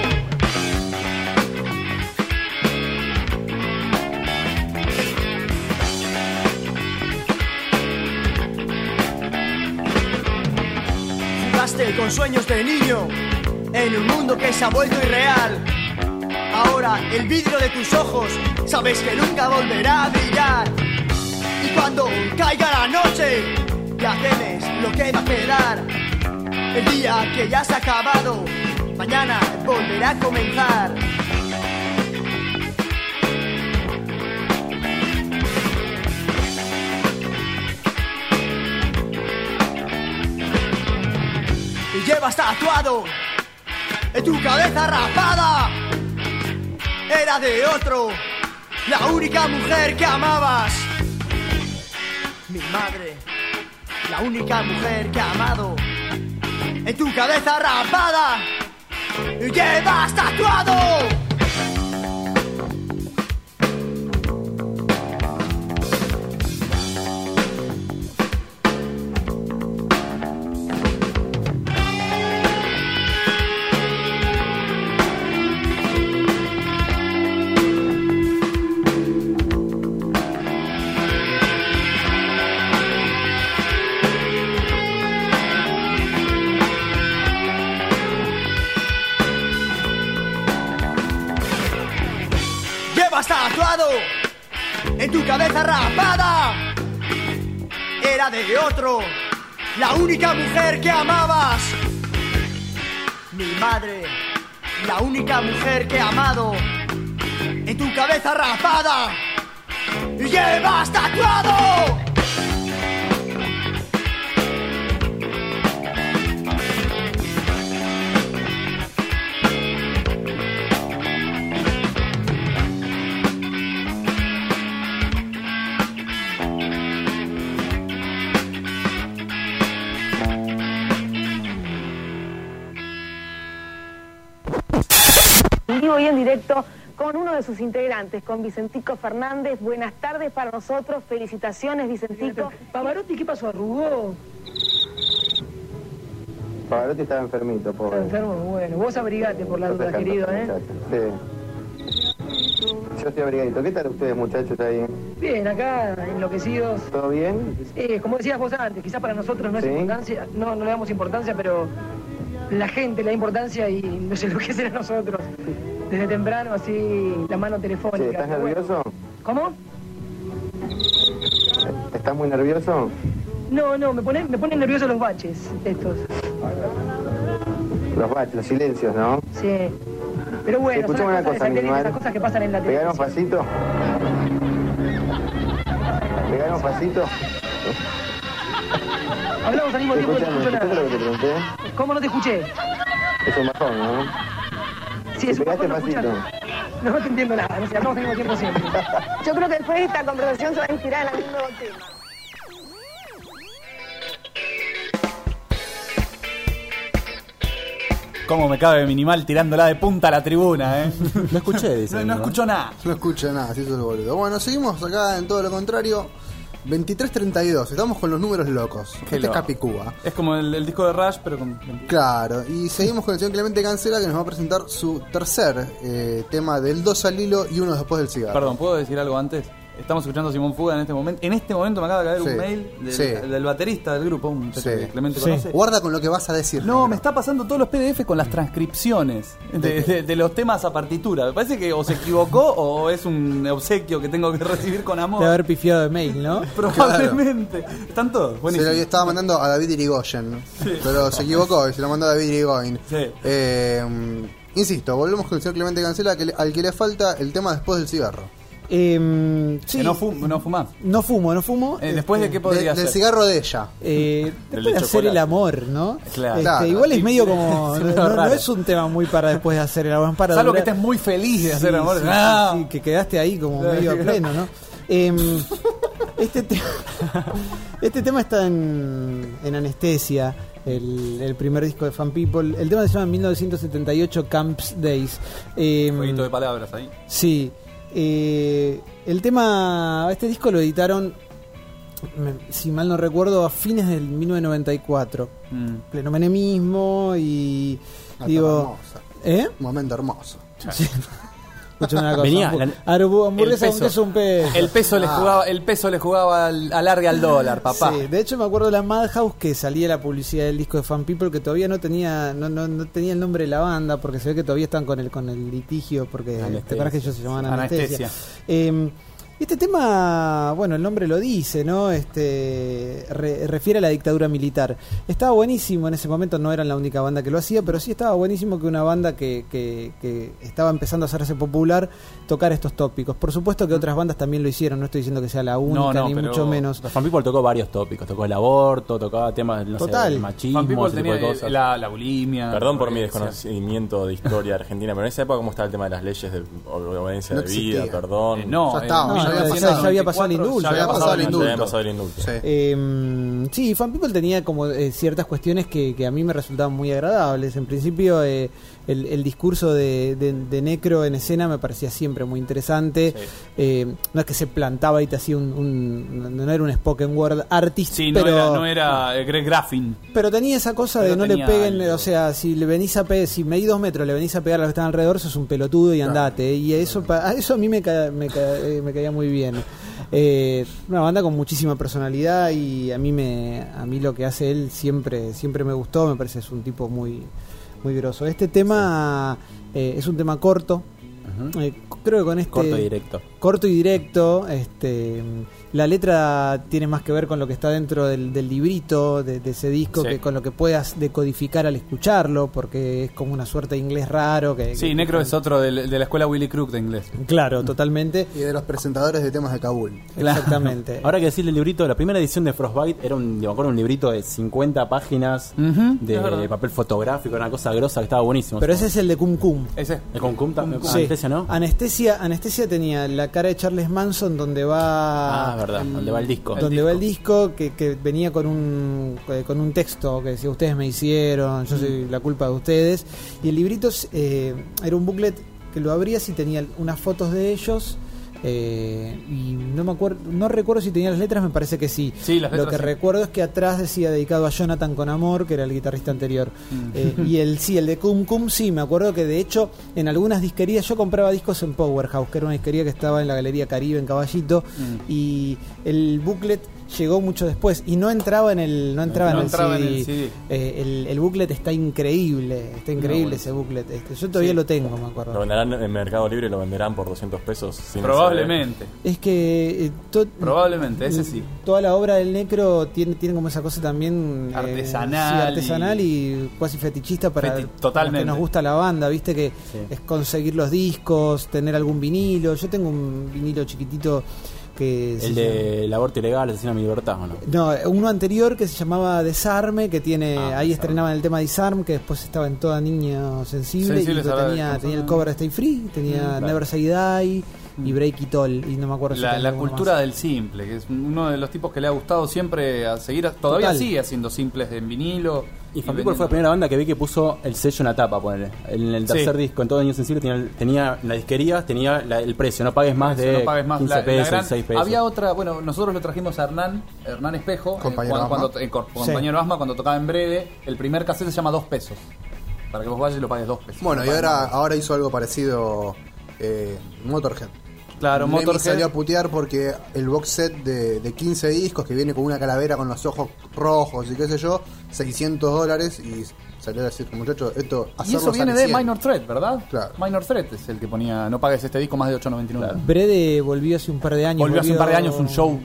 Con sueños de niño en un mundo que se ha vuelto irreal. Ahora el vidrio de tus ojos sabes que nunca volverá a brillar. Y cuando caiga la noche ya tienes lo que va a quedar. El día que ya se ha acabado, mañana volverá a comenzar. Llevas tatuado en tu cabeza rapada. Era de otro, la única mujer que amabas. Mi madre, la única mujer que he amado. En tu cabeza rapada llevas tatuado. Tatuado en tu cabeza rapada. Era de otro, la única mujer que amabas. Mi madre, la única mujer que he amado. En tu cabeza rapada llevas tatuado. Hoy en directo con uno de sus integrantes, con Vicentico Fernández. Buenas tardes para nosotros, felicitaciones, Vicentico. Pavarotti, ¿qué pasó? ¿Arrugó? Pavarotti estaba enfermito, pobre. Está enfermo, bueno. Vos abrigate por la duda, querido, ¿eh? Sí. Yo estoy abrigadito. ¿Qué tal ustedes, muchachos, ahí? Bien, acá, enloquecidos. ¿Todo bien? Como decías vos antes, quizás para nosotros no es importancia, no le damos importancia, pero la gente le da importancia y nos enloquece a nosotros. Desde temprano, así, la mano telefónica. Sí, ¿estás nervioso? ¿Cómo? ¿Estás muy nervioso? No, me ponen nervioso los baches, estos. Los baches, los silencios, ¿no? Sí. Pero bueno, escuchame una cosa, mi esas cosas que pasan en la televisión. ¿Pegar un pasito? ¿Pegar un pasito? Hablamos al mismo tiempo, no te escucho nada. Lo que te pregunté? ¿Cómo no te escuché? Es un bajón, ¿no? Sí, es un bajón no escuchar. No te entiendo nada, no sé, hablamos al mismo tiempo siempre. Yo creo que después de esta conversación se va a inspirar en algún nuevo tema. Cómo me cabe Minimal tirándola de punta a la tribuna, ¿eh? No escuché, dice. No escucho nada. No escucho nada, sí, eso es lo boludo. Bueno, seguimos acá en todo lo contrario. 23:32, estamos con los números locos. Este es Capicúa. Es como el disco de Rush, pero con... Claro, y seguimos con el señor Clemente Cancela, que nos va a presentar su tercer tema del 2 al hilo y uno después del cigarro. Perdón, ¿puedo decir algo antes? estamos escuchando a Simón Fuga en este momento. En este momento me acaba de caer Sí. un mail Sí. del baterista del grupo, un muchacho Sí. que Clemente Sí. conoce. Guarda con lo que vas a decir. No, me está pasando todos los PDF con las transcripciones de los temas a partitura. Me parece que o se equivocó o es un obsequio que tengo que recibir con amor. De haber pifiado de mail, ¿no? Probablemente. Están todos. Se Buenísimo. lo estaba mandando a David Irigoyen, pero se equivocó y se lo mandó a David Irigoyen. Insisto, volvemos con el señor Clemente Cancela, al que le falta el tema después del cigarro. Sí. Que no fumás. No fumo. ¿Después de qué podría Del ser? cigarro de ella. Después de hacer el amor, ¿no? Claro. Claro. Igual es medio como. Sí, No es un tema muy para después de hacer el amor. Para Salvo durar- que estés muy feliz de hacer Sí, amor. sí, ¡Ah! sí, que quedaste ahí como Claro, medio a claro. pleno, ¿no? Este tema está en Anestesia, el primer disco de Fan People. El tema se llama 1978 Camps Days. Jueguito de palabras ahí. Sí. El tema, este disco lo editaron, si mal no recuerdo, a fines del 1994. Pleno menemismo y digo, hermosa. Un momento hermoso. Sí. Escuchame una cosa, Venía, hamburguesa con queso, un peso. El peso le jugaba alargue al dólar, papá. Sí, de hecho me acuerdo de la Madhouse que salía la publicidad del disco de Fan People, que todavía no tenía el nombre de la banda, porque se ve que todavía están con el litigio, porque te acuerdas que ellos se llamaban Anestesia. Este tema, bueno, el nombre lo dice, ¿no? Refiere a la dictadura militar. Estaba buenísimo en ese momento, no eran la única banda que lo hacía, pero sí estaba buenísimo que una banda que estaba empezando a hacerse popular tocar estos tópicos. Por supuesto que otras bandas también lo hicieron, no estoy diciendo que sea la única, ni mucho menos. Fan People tocó varios tópicos, tocó el aborto, tocaba temas del machismo, Fan People ese tipo de tenía cosas. la bulimia. Perdón por mi desconocimiento de historia argentina, pero en esa época, ¿cómo estaba el tema de las leyes de obediencia No de vida, existía. perdón? Ya estaba, ya había pasado el indulto. Ya había pasado el indulto. Sí, Fan People tenía como ciertas cuestiones que a mí me resultaban muy agradables. En principio, el discurso de Necro en escena me parecía siempre muy interesante. No es que se plantaba y te hacía no era un spoken word artist, Sí, pero no era Greg Graffin. pero tenía esa cosa de Pero no le tenía peguen, algo. o sea, si le venís a si medís 2 metros, le venís a pegar a los que están alrededor, sos un pelotudo y andate. Y eso a mí me caía muy bien. Una banda con muchísima personalidad y a mí lo que hace él siempre me gustó, me parece es un tipo muy grosso. Este tema es un tema corto. Creo que con este corto y directo, la letra tiene más que ver con lo que está dentro del librito de ese disco, que con lo que puedas decodificar al escucharlo, porque es como una suerte de inglés raro Necro es otro de la escuela Willy Crook de inglés. Claro, totalmente. Y de los presentadores de temas de Kabul. Exactamente. Ahora que decirle el librito, la primera edición de Frostbite era me acuerdo, un librito de 50 páginas de papel fotográfico, una cosa grosa que estaba buenísimo. Pero ese es el de Cum Cum. Ese. El Cum Cum también. Sí. Anestesia, ¿no? Anestesia tenía la cara de Charles Manson donde va verdad, donde va el disco. Donde va el disco que venía con un texto que decía ustedes me hicieron, yo soy la culpa de ustedes. Y el librito era un booklet que lo abrías y tenía unas fotos de ellos. Y no recuerdo si tenía las letras, me parece que sí. Las Lo que recuerdo es que atrás decía dedicado a Jonathan con amor, que era el guitarrista anterior. Y el de Cum Cum, sí, me acuerdo que de hecho en algunas disquerías yo compraba discos en Powerhouse, que era una disquería que estaba en la Galería Caribe en Caballito, y el booklet llegó mucho después y no entraba en el CD. El booklet está increíble ese booklet. Yo todavía lo tengo, me acuerdo. Lo venderán en Mercado Libre, lo venderán por 200 pesos. Sin Probablemente. Es que probablemente, ese sí. Toda la obra del Necro tiene como esa cosa también artesanal y casi fetichista para los totalmente. que nos gusta la banda, viste que es conseguir los discos, tener algún vinilo. Yo tengo un vinilo chiquitito que el de El aborto ilegal, Asesino a mi libertad, ¿o no? No, uno anterior que se llamaba Desarme, que tiene ahí estrenaban el tema Disarm, que después estaba en Toda Niña Sensible, y tenía el cover de Stay Free, tenía Never Say Die y Break It All, y no me acuerdo la cultura más del simple, que es uno de los tipos que le ha gustado siempre a seguir, todavía sigue haciendo simples en vinilo. Y Fan People fue la primera banda que vi que puso el sello en la tapa, ponele. En el tercer disco, en Todo Niño Sensible, tenía en la disquería, tenía el precio, no pagues más de 15 pesos, 6 pesos. Había otra, bueno, nosotros lo trajimos a Hernán Espejo, compañero Asma, cuando tocaba en Breve. El primer cassette se llama 2 pesos. Para que vos vayas y lo pagues 2 pesos. Bueno, y ahora hizo algo parecido Motorhead. Claro, Lemmy Motorhead. salió a putear porque el box set de 15 discos que viene con una calavera con los ojos rojos y qué sé yo, $600 y salió a decir, muchachos, esto Y hacerlo eso viene sale de 100. Minor Threat, ¿verdad? Claro. Minor Threat es el que ponía, no pagues este disco más de $8.99. Brede volvió hace un par de años. Volvió hace un par de años un show.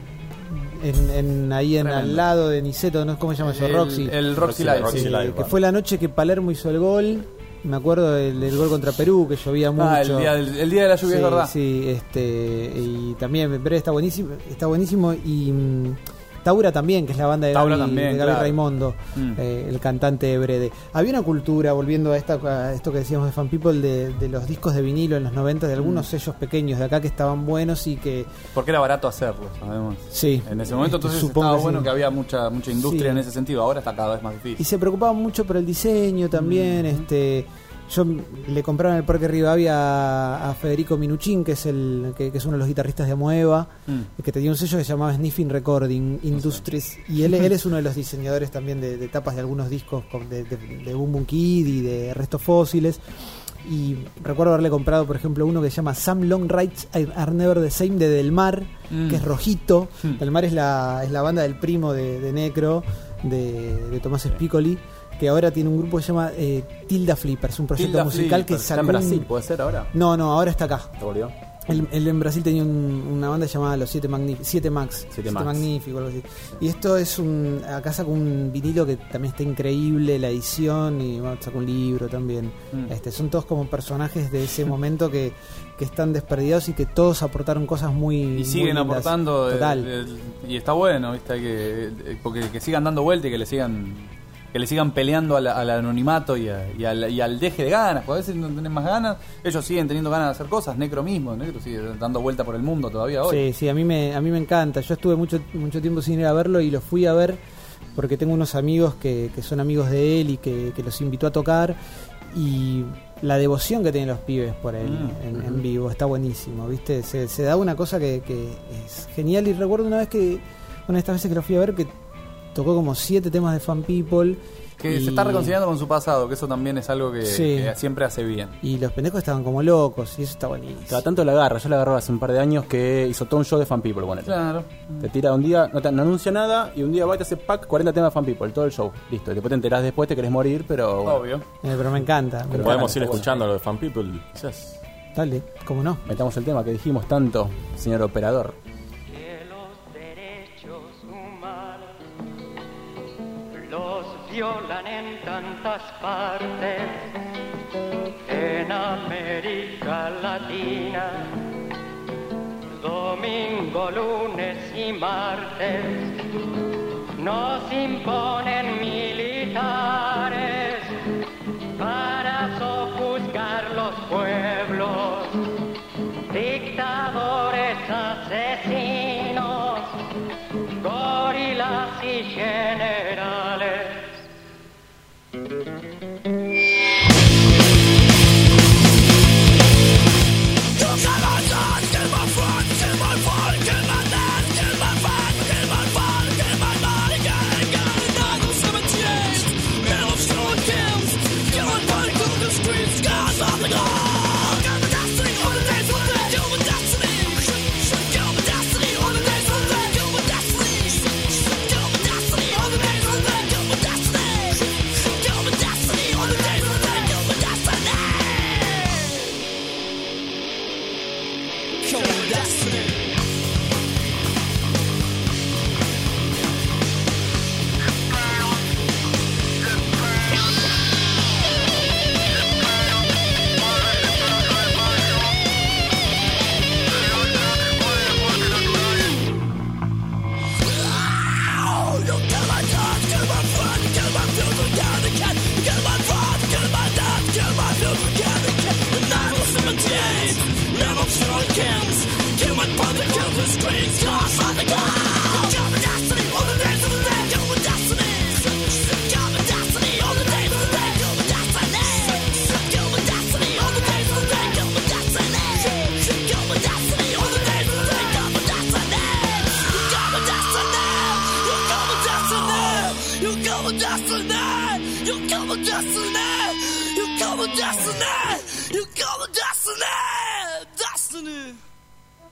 Ahí al lado de Niceto, ¿no? ¿Cómo se llama eso? Roxy. El Roxy Live. Roxy Live, Que fue la noche que Palermo hizo el gol. Me acuerdo del gol contra Perú, que llovía mucho. El día de la lluvia, es verdad. Sí, y también Brede está buenísimo y Taura también, que es la banda de Gaby claro. Raimondo, el cantante de Brede. Había una cultura, volviendo a esto que decíamos de Fan People, de los discos de vinilo en los 90, de algunos sellos pequeños de acá que estaban buenos y que... Porque era barato hacerlo, sabemos. Sí. En ese momento, entonces Supongo estaba que bueno sí. que había mucha industria en ese sentido. Ahora está cada vez más difícil. Y se preocupaban mucho por el diseño también. Yo le compraron el Parque Rivadavia a Federico Minuchin, que es uno de los guitarristas de Amoeba, que tenía un sello que se llamaba Sniffing Recording Industries, y él es uno de los diseñadores también de tapas de algunos discos de Boom Boom Kid y de Restos Fósiles. Y recuerdo haberle comprado, por ejemplo, uno que se llama Some Long Rides Are Never the Same, de Del Mar, que es rojito. Del Mar es la banda del primo de Necro, de Tomás Spicoli, que ahora tiene un grupo que se llama Tilda Flippers, un proyecto Tilda musical que Flippers. sacó. ¿Está en Brasil? ¿Puede ser ahora? No, ahora está acá. ¿Te volvió? Él en Brasil tenía una banda llamada Los Siete Max. Magnífico, algo así. Y esto es acá sacó un vinilo que también está increíble, la edición, y sacó un libro también. Son todos como personajes de ese momento que están desperdigados y que todos aportaron cosas muy y siguen muy lindas. aportando. Total. Y está bueno, ¿viste? Porque que sigan dando vuelta y que le sigan peleando al anonimato y al deje de ganas, porque a veces no tienen más ganas, ellos siguen teniendo ganas de hacer cosas. Necro sigue dando vuelta por el mundo todavía hoy. Sí, a mí me encanta. Yo estuve mucho tiempo sin ir a verlo y lo fui a ver porque tengo unos amigos que son amigos de él y que los invitó a tocar, y la devoción que tienen los pibes por él en vivo está buenísimo, ¿viste? Se da una cosa que es genial. Y recuerdo una de estas veces que lo fui a ver, que tocó como 7 temas de Fan People. Que se está reconciliando con su pasado, que eso también es algo que siempre hace bien. Y los pendejos estaban como locos, y eso está buenísimo. Cada tanto la agarra. Yo la agarré hace un par de años que hizo todo un show de Fan People. Bueno, claro. Te tira un día, no anuncia nada, y un día va y te hace 40 temas de Fan People, todo el show. Listo. Y después te enterás después, te querés morir, pero... Bueno. Obvio. Pero me encanta. Podemos ir escuchando lo de Fan People, quizás. Dale, ¿cómo no? Metamos el tema que dijimos tanto, señor operador. Violan en tantas partes, en América Latina, domingo, lunes y martes, nos imponen militares para sojuzgar los pueblos, dictadores, asesinos, gorilas y generales.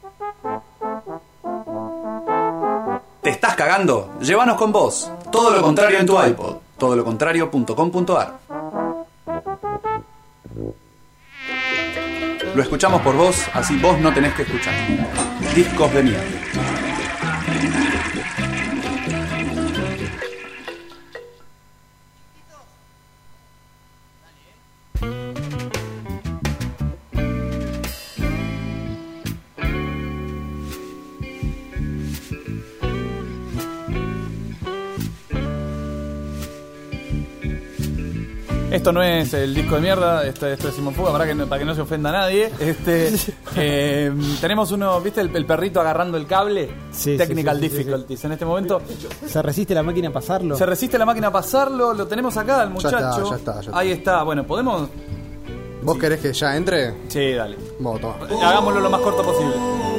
¿Te estás cagando? Llévanos con vos. Todo lo contrario en tu iPod. Todolocontrario.com.ar. Lo escuchamos por vos, así vos no tenés que escuchar. Discos de mierda. Esto no es el disco de mierda, esto es Simón Fuga, para que no se ofenda a nadie. Tenemos uno, ¿viste el perrito agarrando el cable? Sí, Technical sí. difficulties. En este momento ¿Se resiste la máquina a pasarlo? se resiste la máquina a pasarlo, lo tenemos acá, el muchacho. Ya está. Ahí está, bueno, ¿podemos? ¿Vos querés que ya entre? Sí, dale. Vos, toma. Hagámoslo lo más corto posible.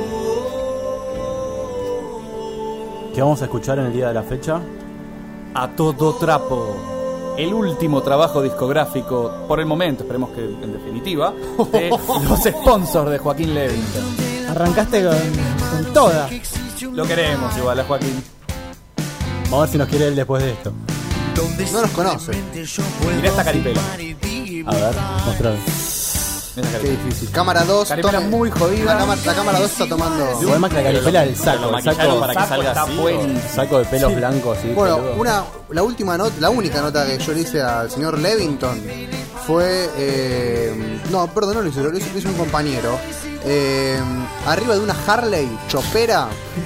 ¿Qué vamos a escuchar en el día de la fecha? A todo trapo. El último trabajo discográfico, por el momento, esperemos que en definitiva, de los sponsors de Joaquín Levington. Arrancaste con toda. Lo queremos igual a Joaquín. Vamos a ver si nos quiere él después de esto. No nos conoce. Mirá esta caripela. A ver, mostrar. Qué difícil. Cámara 2. Caripela muy jodida. La cámara 2 está tomando. Igual más que la caripela del saco. Lo El saco maquillaron para que salga está así. bueno. saco de pelos blancos, sí. Bueno, peludo. la última nota, la única nota que yo le hice al señor Levington fue. No, perdón, no lo hizo un compañero. Arriba de una Harley chopera.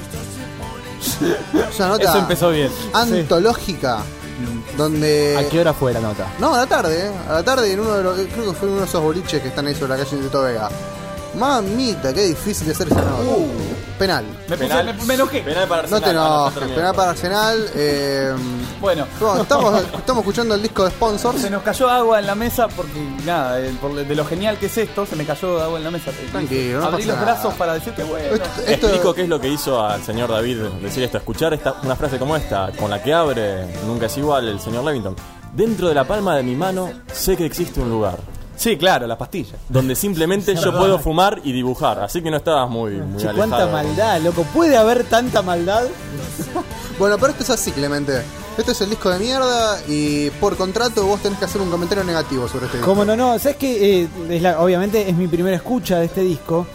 Es una nota Eso empezó bien. antológica. Donde. ¿A qué hora fue la nota? No, a la tarde en uno de los. Creo que fue en uno de esos boliches que están ahí sobre la calle de Tito Vega. Mamita, qué difícil de hacer esa nota. Penal. Me enojé. Penal para No Arsenal. te enojes, penal para Arsenal. Bueno, Estamos escuchando el disco de Sponsors. se nos cayó agua en la mesa porque, nada, de lo genial que es esto, se me cayó agua en la mesa. Tranquilo, no Abrí pasa los nada. brazos para decirte, bueno. Explico qué es lo que hizo al señor David decir esto. Escuchar una frase como esta, con la que abre, nunca es igual, el señor Levington. Dentro de la palma de mi mano sé que existe un lugar Sí, claro, las pastillas. donde simplemente yo puedo fumar y dibujar. Así que no estabas muy Che, alejado. cuánta maldad, loco. ¿Puede haber tanta maldad? Bueno, pero esto es así, Clemente. Este es el disco de mierda y por contrato vos tenés que hacer un comentario negativo sobre este disco. Como no, sabes que obviamente es mi primera escucha de este disco.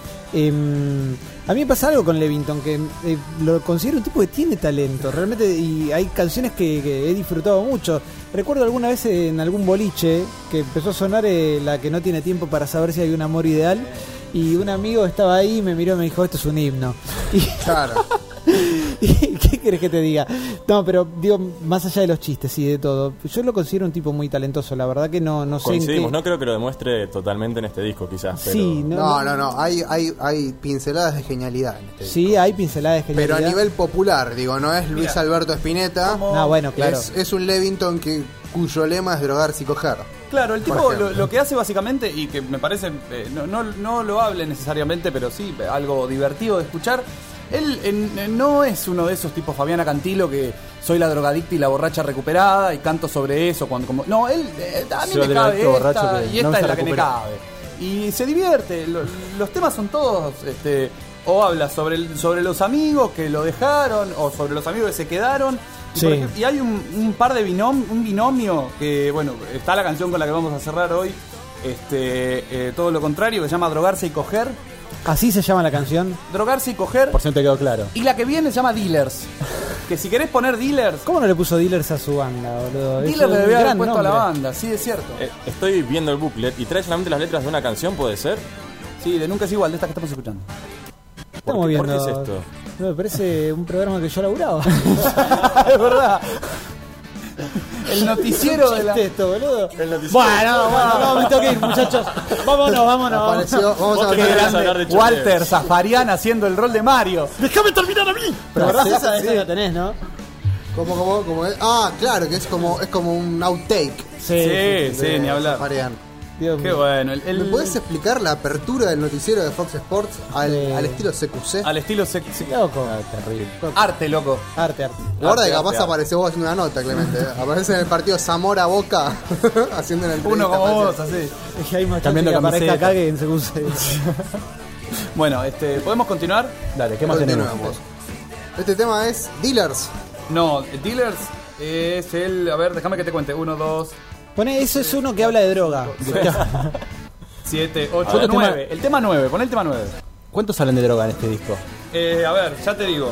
A mí me pasa algo con Levington, que lo considero un tipo que tiene talento, realmente, y hay canciones que he disfrutado mucho. Recuerdo alguna vez en algún boliche que empezó a sonar la que no tiene tiempo para saber si hay un amor ideal, y un amigo estaba ahí y me miró y me dijo, esto es un himno. Y, Claro. ¿qué querés que te diga? No, pero digo, más allá de los chistes y de todo, yo lo considero un tipo muy talentoso, la verdad que no sé en Coincidimos, qué... no creo que lo demuestre totalmente en este disco, quizás. Pero... Sí, No. Hay pinceladas de genialidad en este disco. Sí, hay pinceladas de Pero genialidad. a nivel popular, digo, no es Luis Alberto Spinetta. No, bueno, claro. Es un Levington cuyo lema es drogarse y coger. Claro, el Por tipo ejemplo. lo que hace básicamente, y que me parece, no lo hable necesariamente, pero sí algo divertido de escuchar, él no es uno de esos tipos Fabiana Cantilo que soy la drogadicta y la borracha recuperada y canto sobre eso. No, él a mí Soy me el cabe drogadicto borracho esta que y no esta se es la que me recupera. cabe. Y se divierte, los temas son todos... o habla sobre los amigos que lo dejaron o sobre los amigos que se quedaron. Y, Sí. por ejemplo, y hay un par de un binomio que, bueno, está la canción con la que vamos a cerrar hoy, todo lo contrario, que se llama Drogarse y Coger. Así se llama la canción. Drogarse y Coger. Por si no te quedó claro. Y la que viene se llama Dealers. Que si querés poner Dealers, ¿Cómo no le puso Dealers a su banda, boludo? Es Dealers le un debía haber gran puesto a la nombre. banda, sí, es cierto. Estoy viendo el booklet y trae solamente las letras de una canción, ¿puede ser? Sí, de Nunca es igual, de esta que estamos escuchando. Estamos ¿Por qué viendo. es esto? No, me parece un programa que yo laburaba. Es verdad. El noticiero de la... ¿Qué es esto, boludo? El noticiero. Bueno, me tengo que ir, muchachos. Vámonos. Apareció, vamos a Qué ver. querés hablar de grande. Walter Zafarian haciendo el rol de Mario. ¡Déjame terminar a mí! Pero Sí, esa sí. la tenés, ¿no? Como es. Ah, claro, que es como un outtake. Sí, ni hablar. Marian. Dios Qué mío. bueno. ¿Me puedes explicar la apertura del noticiero de Fox Sports al estilo CQC? Al estilo Loco. Terrible. arte, loco. Arte. Guarda que arte, capaz arte. apareció vos haciendo una nota, Clemente. Aparece en el partido Zamora-Boca haciendo una entrevista. Uno como vos, parece. así. Es que hay más chance Cambiando que aparezca camiseta. acá que en CQC. Bueno, ¿podemos continuar? Dale, ¿qué más tenemos? Este tema es Dealers. No, Dealers es el... A ver, déjame que te cuente. 1, 2... Pone, eso es uno que habla de droga. 7, 8, 9. El tema 9, pon el tema 9. ¿Cuántos hablan de droga en este disco? A ver, ya te digo.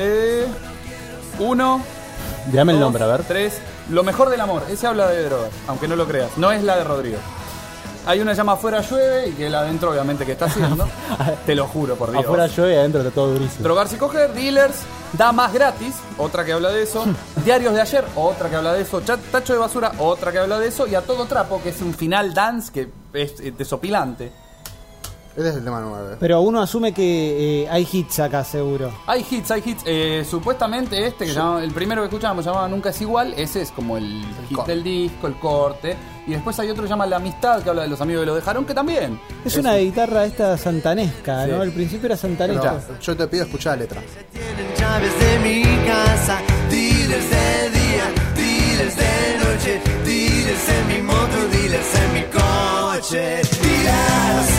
1... Dame el nombre, a ver. 3. Lo mejor del amor. Ese habla de drogas, aunque no lo creas. No es la de Rodrigo. Hay una que llama Afuera llueve y que la adentro obviamente que está haciendo. Te lo juro, por Dios. Afuera llueve y adentro está todo durísimo. Drogarse y coger, Dealers, Damas gratis, otra que habla de eso. Diarios de ayer, otra que habla de eso. Tacho de basura, otra que habla de eso. Y A todo trapo, que es un final dance que es desopilante. Ese es el tema 9. Pero uno asume que hay hits acá, seguro. Hay hits. Supuestamente que el primero que escuchábamos llamaba Nunca es igual. Ese es como el hit del disco, el corte. Y después hay otro que llama La amistad, que habla de los amigos que lo dejaron, que también. Es una guitarra esta santanesca, ¿no? Al principio era santanesca. Pero yo te pido escuchar la letra. Llaves de mi casa, dealers de día, dealers de noche, dealers en mi moto, dealers en mi coche, dealers.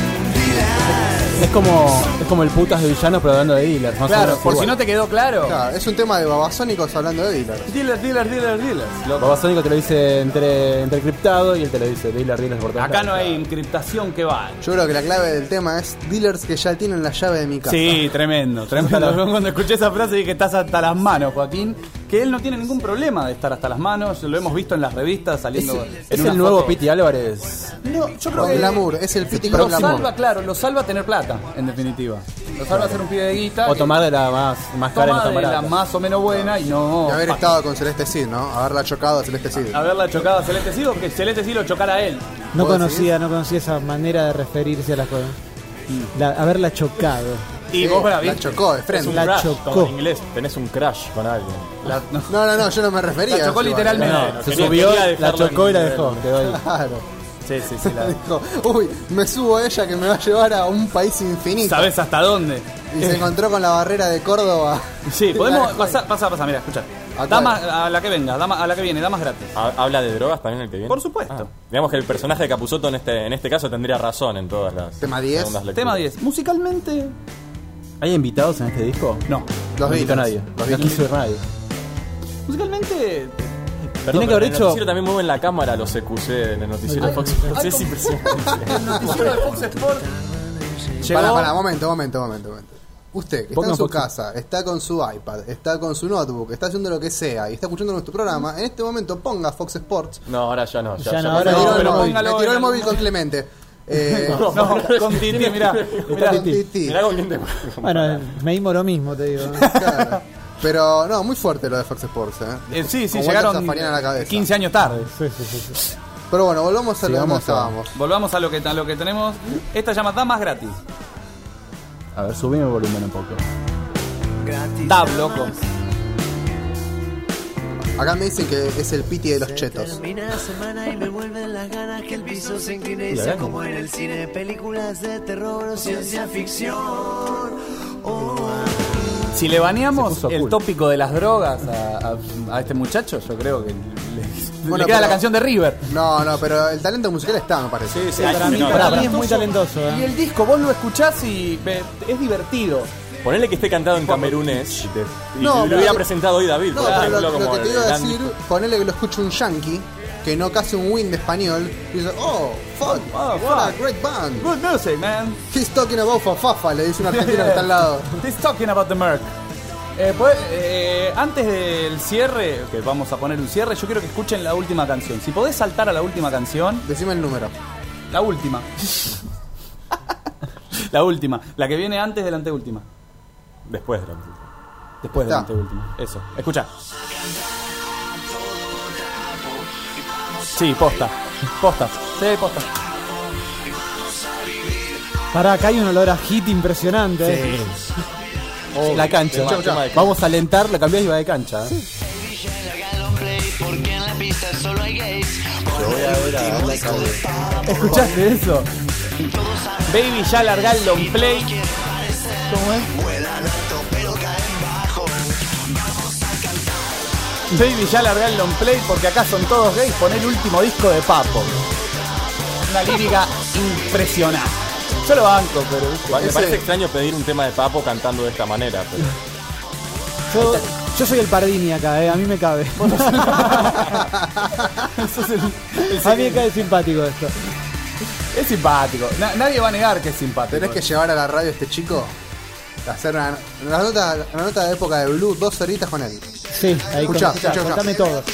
Es como el putas de villanos, pero hablando de dealers. Claro, por si no te quedó claro. Claro, es un tema de babasónicos hablando de dealers. Dealers. Babasónico te lo dice encriptado y él te lo dice dealers por todas Acá no hay encriptación que va. Yo creo que la clave del tema es dealers que ya tienen la llave de mi casa. Sí, tremendo. Yo cuando escuché esa frase dije que estás hasta las manos, Joaquín. Que él no tiene ningún problema de estar hasta las manos. Lo hemos visto en las revistas saliendo. ¿Es el nuevo Piti Álvarez? No, yo creo que glamour, es el Piti lo glamour. salva, claro, lo salva tener plata, en definitiva. Lo salva ser un pibe de guita. O tomar de la más cara y no tomar la más o menos buena y no. Y haber estado con Celeste Cid, ¿no? Haberla chocado a Celeste Cid. Haberla chocado a Celeste Cid o que Celeste Cid lo chocara a él. No conocía esa manera de referirse a las cosas. Haberla chocado. Y vos la chocó de frente. La crash, chocó. como en inglés, tenés un crash con alguien. No, yo no me refería. La chocó literalmente. Se subió, la chocó y la dejó. Quedó ahí. Claro. Sí, la dijo, uy, me subo a ella que me va a llevar a un país infinito. ¿Sabés hasta dónde? Y se encontró con la barrera de Córdoba. Sí, podemos pasa, mira, escucha. Damas, a la que venga, a la que viene, damas gratis. ¿Habla de drogas también el que viene? Por supuesto. Digamos que el personaje de Capusotto en este caso tendría razón en todas las Tema 10. Tema 10. Musicalmente... ¿Hay invitados en este disco? No. No invitó a nadie. No quiso ver nadie. Musicalmente... Tiene que haber hecho. El noticiero también mueven la cámara los CQC en el noticiero de Fox Sports. Es impresionante. El noticiero de Fox Sports. Pará, momento. Usted, que está en su casa, está con su iPad, está con su notebook, está haciendo lo que sea y está escuchando nuestro programa, en este momento ponga Fox Sports. No, ahora ya no. Me tiró el móvil con Clemente. Con Titi, mirá. Mirá con quién te... Bueno, me dimos lo mismo, te digo. Claro. Pero no, muy fuerte lo de Fox Sports, sí, con llegaron a la cabeza. 15 años tarde. Sí. Pero bueno, volvamos a lo que estábamos. Volvamos a lo que tenemos. Esta llama Damas gratis. A ver, subime el volumen un poco. Dab, loco. Acá me dicen que es el Piti de los chetos. Termina la semana y me vuelven las ganas que el piso se incline y sea como en el cine, películas de terror o ciencia ficción. Si le baneamos el tópico de las drogas a este muchacho, yo creo que le queda la canción de River. No, pero el talento musical está, me parece. Sí, para mí es muy talentoso. Y el disco, vos lo escuchás y es divertido. Ponele que esté cantado en camerunés y No, lo hubiera presentado hoy David. No, pero lo que te iba a decir, ponele que lo escuche un yankee que no casi un win de español y dice, fuck, what a great band. Good music, man. He's talking about Fafafa, le dice un argentino que está al lado. He's talking about the Merc. Antes del cierre, que vamos a poner un cierre, yo quiero que escuchen la última canción. Si podés saltar a la última canción. Decime el número. La última. La última. La que viene antes de la anteúltima. Después de la anteúltima. Después de la anteúltima. Eso. Escucha. Sí, posta. Sí, posta. Pará, acá hay un olor a hit impresionante. Sí. La cancha. Vamos a alentar, la cambiás y va de cancha. Sí. ¿Escuchaste eso? Baby, ya larga el long play. ¿Cómo es? Baby, ya larga el long play porque acá son todos gays. Poné el último disco de Papo. Una lírica impresionante. Yo lo banco, pero... Igual me parece extraño pedir un tema de Papo cantando de esta manera. Pero... Yo soy el Pardini acá, a mí me cabe. A mí me cae simpático esto. Es simpático, nadie va a negar que es simpático. Tenés que llevar a la radio a este chico, hacer una nota de época de Blue, 2 horitas con él. Sí, ahí escuchá. contame todo.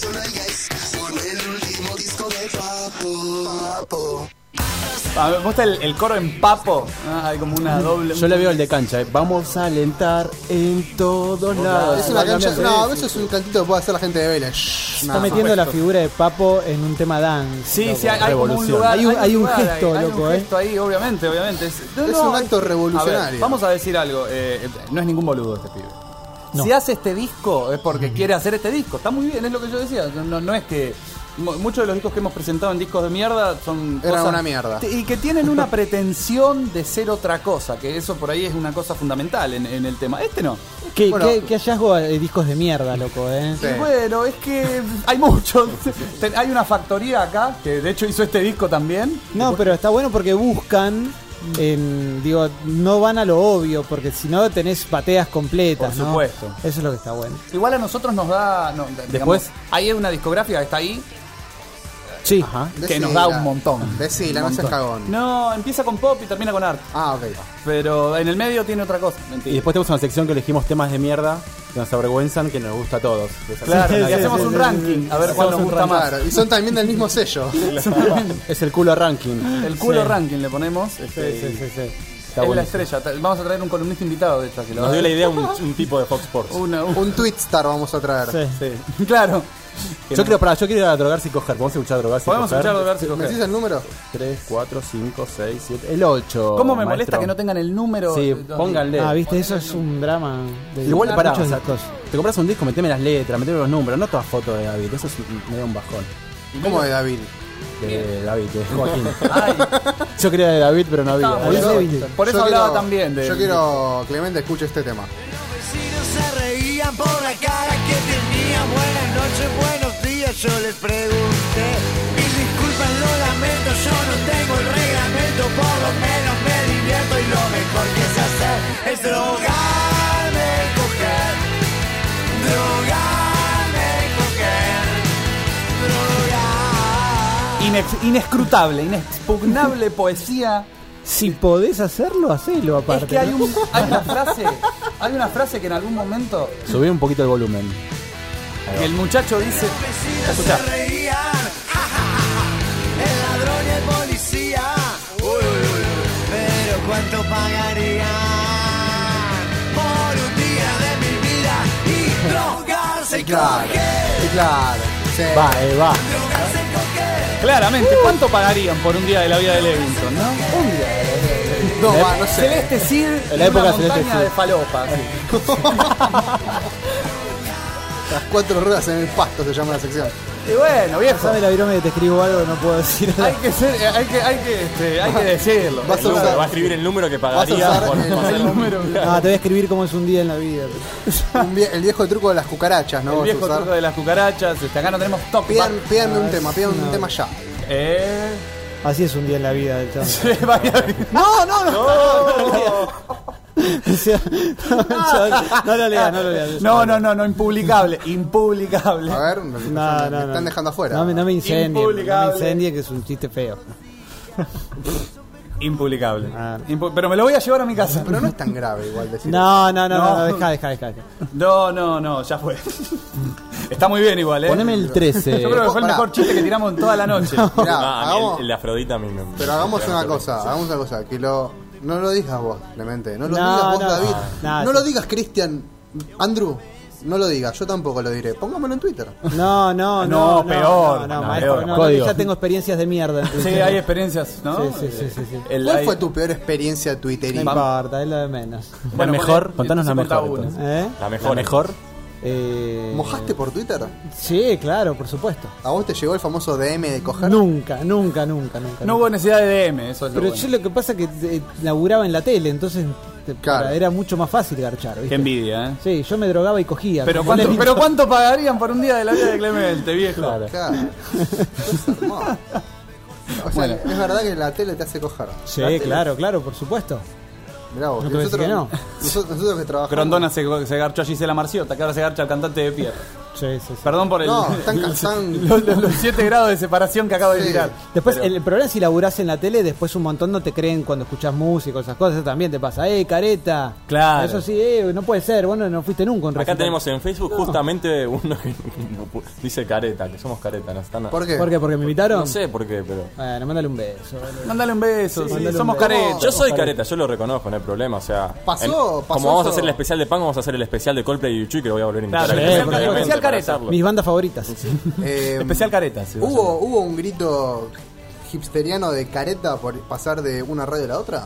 Me gusta el coro en Papo. Hay como una doble. Yo le veo el de cancha. Vamos a alentar en todos lados. Es una cancha. No, eso es un cantito que puede hacer la gente de Vélez. Está metiendo la figura de Papo en un tema dance. Sí, sí, hay como un lugar. Hay un gesto, hay loco, un gesto ahí, obviamente. Es un acto revolucionario. A ver, vamos a decir algo. No es ningún boludo este pibe. No. Si hace este disco es porque quiere hacer este disco. Está muy bien, es lo que yo decía. No es que... Muchos de los discos que hemos presentado en discos de mierda son Eran cosas una mierda. Y que tienen una pretensión de ser otra cosa. Que eso por ahí es una cosa fundamental en el tema. Este no. ¿Qué hallazgo de discos de mierda, loco, Sí. Y bueno, es que hay muchos. Hay una factoría acá que de hecho hizo este disco también. No, pero está bueno porque buscan... no van a lo obvio, porque si no tenés bateas completas. Por supuesto. ¿no? Eso es lo que está bueno. Igual a nosotros nos da. Después, hay una discográfica que está ahí. Sí. Ajá, que nos da un montón. Decila, no seas cagón. No, empieza con pop y termina con art. Ah, ok. Pero en el medio tiene otra cosa. Mentira. Y después tenemos una sección que elegimos temas de mierda que nos avergüenzan, que nos gusta a todos. Claro, y hacemos un ranking. A ver cuál nos gusta más. Claro, y son también del mismo sello. Es el culo ranking. El culo ranking le ponemos. Sí. Es la estrella. Vamos a traer un columnista invitado, de hecho. Que nos dio la idea un tipo de Fox Sports. Un Twitstar vamos a traer. Sí. Claro. Yo quiero ir a drogarse y coger. ¿Podemos escuchar drogarse y coger? Podemos escuchar drogarse y coger. ¿Me decís el número? 3, 4, 5, 6, 7... El 8. ¿Cómo me molesta que no tengan el número? Sí, pónganle. Viste, eso es un drama. Igual pará, te compras un disco, meteme las letras, meteme los números, no todas fotos de David. Eso es medio un bajón. ¿Cómo de David? De David, de Joaquín. Yo quería de David, pero no había. Por eso hablaba también de... Yo quiero Clemente escuche este tema. Los vecinos se reían por la cara que tenían. Buenas noches, buenos días, yo les pregunté. Mil disculpas, lo lamento, yo no tengo el reglamento. Por lo menos me divierto y lo mejor que sé hacer es drogarme y coger. Drogarme y coger. Inescrutable, inexpugnable poesía. Si podés hacerlo, hacelo aparte. Es que hay una frase que en algún momento... Subí un poquito el volumen. Que el muchacho dice... Escuchá. Se reían, el ladrón y el policía. Pero ¿cuánto pagarían por un día de mi vida y drogarse y coger? Claro. Sí. Va. Claramente, ¿cuánto pagarían por un día de la vida de Levinson, no? Un día de la vida de Levinson. No sé. Celeste Cid en la época una Celeste montaña Cid. de falopa. Las 4 ruedas en el pasto se llama la sección. Y bueno, viejo. Pasame la virome que te escribo algo que no puedo decir. Hay que decirlo. Va a escribir el número que pagaría por el número. Te voy a escribir cómo es un día en la vida. El viejo truco de las cucarachas, ¿no? El viejo truco de las cucarachas. Acá no tenemos top. Pídanme un tema, un tema ya. Así es un día en la vida del chavo. No. No lo leas. No, impublicable. A ver, me están dejando afuera. No me incendie, que es un chiste feo. Impublicable. Pero me lo voy a llevar a mi casa. Pero no es tan grave igual decir. No, deja. No, ya fue. Está muy bien igual, Poneme el 13. Yo creo que fue el mejor chiste que tiramos en toda la noche. Mirá, el de Afrodita a mí me... Pero hagamos una cosa, que no lo digas vos, Clemente. No lo digas vos, David. No lo digas, Cristian. Andrew. No lo digas, yo tampoco lo diré. Póngamelo en Twitter. No, peor. Maestro, ya tengo experiencias de mierda. Sí, hay experiencias, ¿no? Sí. ¿Cuál fue tu peor experiencia Twitter? No importa, es lo de menos. La mejor, contanos la mejor. La mejor. ¿Mojaste por Twitter? Sí, claro, por supuesto. ¿A vos te llegó el famoso DM de coger? Nunca. No hubo necesidad de DM, eso es Pero yo lo que pasa es que laburaba en la tele, entonces era mucho más fácil garchar, ¿viste? Qué envidia, ¿eh? Sí, yo me drogaba y cogía. Pero ¿cuánto pagarían por un día de la vida de Clemente, viejo? Claro. O sea, es verdad que la tele te hace coger. Sí, claro, por supuesto. Mirá vos, No te voy a decir que no. nosotros que trabajamos. Grondona se garchó a Gisela Marciota, que ahora se garcha al cantante de Pierre. Sí. Perdón por el No, los 7 grados de separación que acabo de tirar. Después, el problema es si laburás en la tele, después un montón no te creen cuando escuchás música, esas cosas, eso también te pasa. Careta. Claro. Eso sí, no puede ser, vos no fuiste nunca un Acá recital. tenemos en Facebook justamente uno que dice careta, que somos careta. ¿No? Están... ¿Por qué? ¿Por qué? ¿Porque me invitaron? No sé por qué, pero... Bueno, mándale un beso. Mándale un beso, Sí, sí, mándale somos un beso. careta. Yo soy careta, yo lo reconozco, no hay problema, o sea... Pasó como vamos a eso. hacer el especial de Pan, vamos a hacer el especial de Coldplay y Chuy, que lo voy a volver a invitar. Claro, especial careta. Mis bandas favoritas. Especial careta. Sí, ¿Hubo un grito hipsteriano de careta por pasar de una radio a la otra?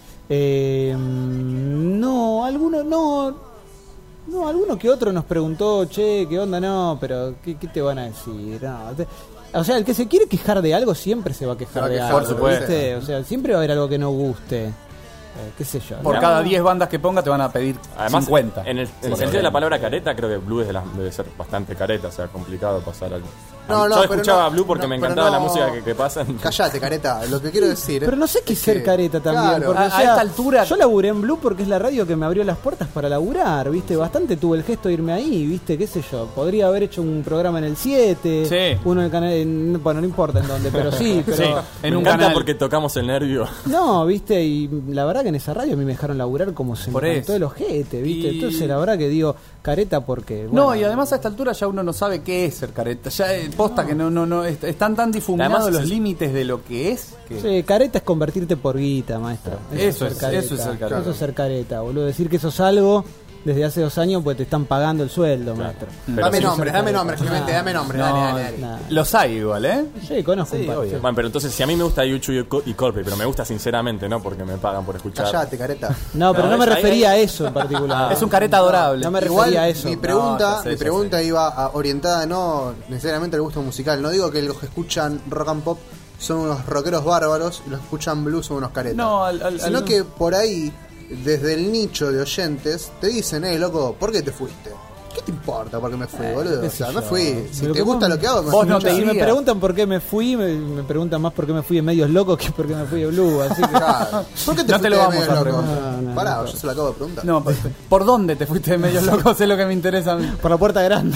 No, alguno que otro nos preguntó, che, ¿qué onda? No, pero ¿qué te van a decir? No, o sea, el que se quiere quejar de algo siempre se va a quejar de algo. por supuesto. ¿viste? O sea, siempre va a haber algo que no guste. Qué sé yo. Por cada 10 bandas que ponga te van a pedir Además, 50. en el sentido de la palabra careta, creo que Blue debe ser bastante careta, o sea, complicado pasar algo. No, yo escuchaba pero Blue porque me encantaba la música que pasa. Callate, careta. Lo que quiero decir. Pero no sé qué es ser careta también. Claro. Porque, A esta altura- yo laburé en Blue porque es la radio que me abrió las puertas para laburar, ¿viste? Bastante tuve el gesto de irme ahí, ¿viste? ¿Qué sé yo? Podría haber hecho un programa en el 7, Sí. uno en el canal. Bueno, no importa en dónde, pero sí. Pero, Sí. En me un encanta canal. porque tocamos el nervio. No, ¿viste? Y la verdad que en esa radio a mí me dejaron laburar como se Por me cantó eso. el ojete, ¿viste? Y- Entonces la verdad que digo careta porque. No, bueno, y además a esta altura ya uno no sabe qué es ser careta. Ya posta que no están tan difuminados Además, los límites de lo que es. Que... Sí, careta es convertirte por guita, maestro. Eso ser es careta. ser careta. Eso es ser careta, boludo. Decir que sos algo desde hace 2 años pues te están pagando el sueldo, maestro. Pero Dame sí, nombres, Clemente, dame nombres. No, Dale. Nah. Los hay igual, ¿eh? Sí, conozco un par. obvio. Bueno, pero entonces si a mí me gusta YouTube y Coldplay, pero me gusta sinceramente, no porque me pagan por escuchar. Callate, careta. No, pero no, me refería a eso en particular. Es un careta adorable. No me Igual refería a eso. mi pregunta, No, ya sé, mi pregunta iba orientada no necesariamente al gusto musical. No digo que los que escuchan rock and pop son unos rockeros bárbaros y los que escuchan blues son unos caretas. No, sino que por ahí, desde el nicho de oyentes, te dicen, loco, ¿por qué te fuiste? ¿Qué te importa por qué me fui, boludo? qué O sea, sé me yo. fui. Si Pero te que gusta vos- lo que hago, me vos no escuchás. te Si me iría. preguntan por qué me fui, me preguntan más por qué me fui de Medios Locos que por qué me fui de Blue. Así que. Claro. ¿Por qué te No fuiste te lo de vamos Medios a Locos? preguntar. No, Pará, no. yo se lo acabo de preguntar. No, ¿por dónde te fuiste de medios locos? Es lo que me interesa a mí. Por la puerta grande.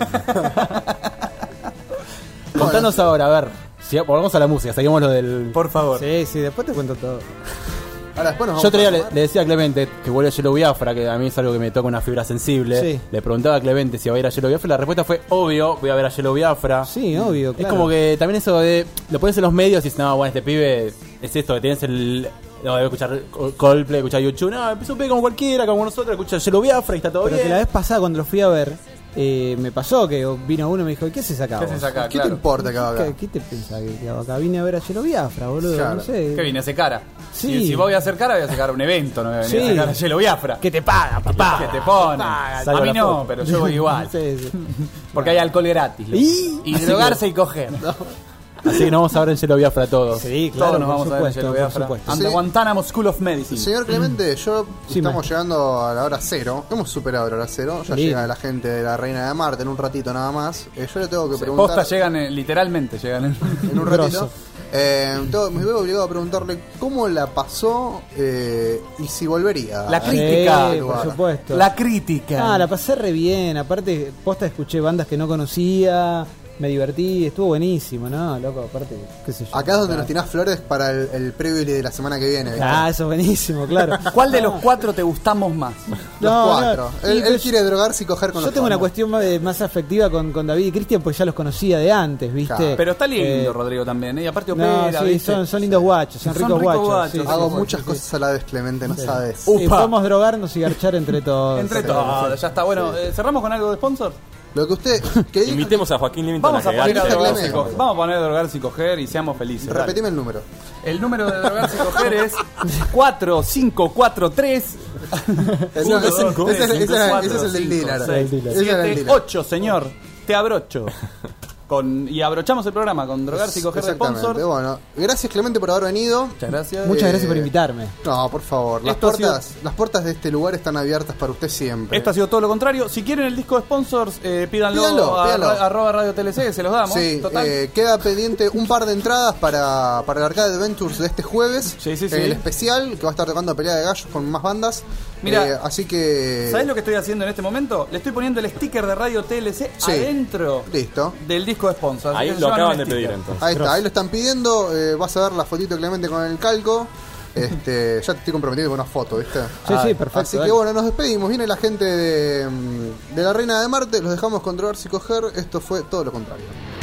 Contanos ahora, a ver. Si volvamos a la música, seguimos lo del. Por favor. Sí, después te cuento todo. Ahora después nos Yo vamos otro día a le decía a Clemente que vuelve a Yellow Biafra, que a mí es algo que me toca una fibra sensible. Sí. Le preguntaba a Clemente si iba a ir a Yellow Biafra y la respuesta fue obvio, voy a ver a Yellow Biafra. Sí, obvio, Es claro. como que también eso de. Lo pones en los medios y dices, no, bueno, este pibe es esto, que tienes el. No, debe escuchar Coldplay, escuchar YouTube. No, empezó un pibe como cualquiera, como nosotros, escucha Yellow Biafra y está todo Pero bien. que la vez pasada cuando lo fui a ver, me pasó que vino uno y me dijo, ¿qué haces acá? ¿Qué vos? haces acá? ¿Qué Claro. te importa que haga acá? ¿Qué te pensás que hago acá? Vine a ver a Yellow Biafra, boludo. Claro. No sé. ¿Qué vine a hacer cara? Sí. Si voy a hacer cara, voy a hacer cara a un evento, no voy a venir Sí. a sacar a Yellow Biafra. Que te paga, papá. Que te ponen. paga, A mí la no, foto. pero yo voy igual. Sí, sí. Porque hay alcohol gratis. loco. Y Así drogarse y coger. Así que nos vamos a ver en Yellow Biafra todos. Sí, claro, Todos nos por vamos a ver en supuesto, Yellow por Biafra. supuesto. And the Sí. Guantánamo School of Medicine. Señor Clemente, Sí, estamos llegando a la hora cero. Hemos superado la hora cero. Ya Bien. llega la gente de la Reina de Marte en un ratito nada más. Yo le tengo que Posta preguntar llegan, literalmente llegan. en un ratito. Me veo obligado a preguntarle cómo la pasó y si volvería. La crítica. Sí, por supuesto. La crítica. La pasé re bien. Aparte, posta escuché bandas que no conocía. Me divertí, estuvo buenísimo, ¿no? Loco, aparte, qué sé yo. Acá es donde nos tirás flores para el preview de la semana que viene. ¿viste? Ah, eso es buenísimo, claro. ¿Cuál de los 4 te gustamos más? Los No, 4. no. Él, Y, pero quiere drogarse y coger con Yo los tengo una 4. cuestión más afectiva con David y Cristian, pues ya los conocía de antes, ¿viste? Claro. Pero está lindo, Eh, Rodrigo, también. Y aparte No, opera, sí, ¿viste? son lindos guachos, son ricos guachos. sí, Hago sí, muchas sí, cosas a la vez, Clemente, no sabes. sí. Y podemos drogarnos y garchar entre todos. Entre Sí, todos, sí. ya está. Bueno, cerramos con algo de sponsor. Lo que usted. Que diga- Invitemos a Joaquín Levington Vamos a que poner a garche. drogarse y Clemente. coger. Vamos a poner a drogarse y coger y seamos felices. dale. Repetime el número. El número de drogarse y coger es 4543 Ese es el del dealer. El dealer. Ese es el dealer. 8, señor. Te abrocho. Y abrochamos el programa con Drogarse y Coger de Exactamente. sponsor. Bueno, gracias Clemente por haber venido. Muchas gracias. Muchas gracias por invitarme. No, por favor. Las puertas de este lugar están abiertas para usted siempre. Esto ha sido todo lo contrario. Si quieren el disco de sponsors, pídanlo. Arroba Radio TLC, se los damos. Sí, total. queda pendiente un par de entradas para el Arcade Adventures de este jueves. Sí. El especial, que va a estar tocando Pelea de Gallos con más bandas. Mira, así que... ¿sabés lo que estoy haciendo en este momento? Le estoy poniendo el sticker de Radio TLC adentro del disco de sponsors. Ahí lo acaban de pedir entonces. Ahí está, ahí lo están pidiendo. Vas a ver la fotito de Clemente con el calco. Ya te estoy comprometido con una foto, ¿viste? Sí, perfecto. Así que bueno, nos despedimos. Viene la gente de la Reina de Marte. Los dejamos con Drogarse y Coger. Esto fue todo lo contrario.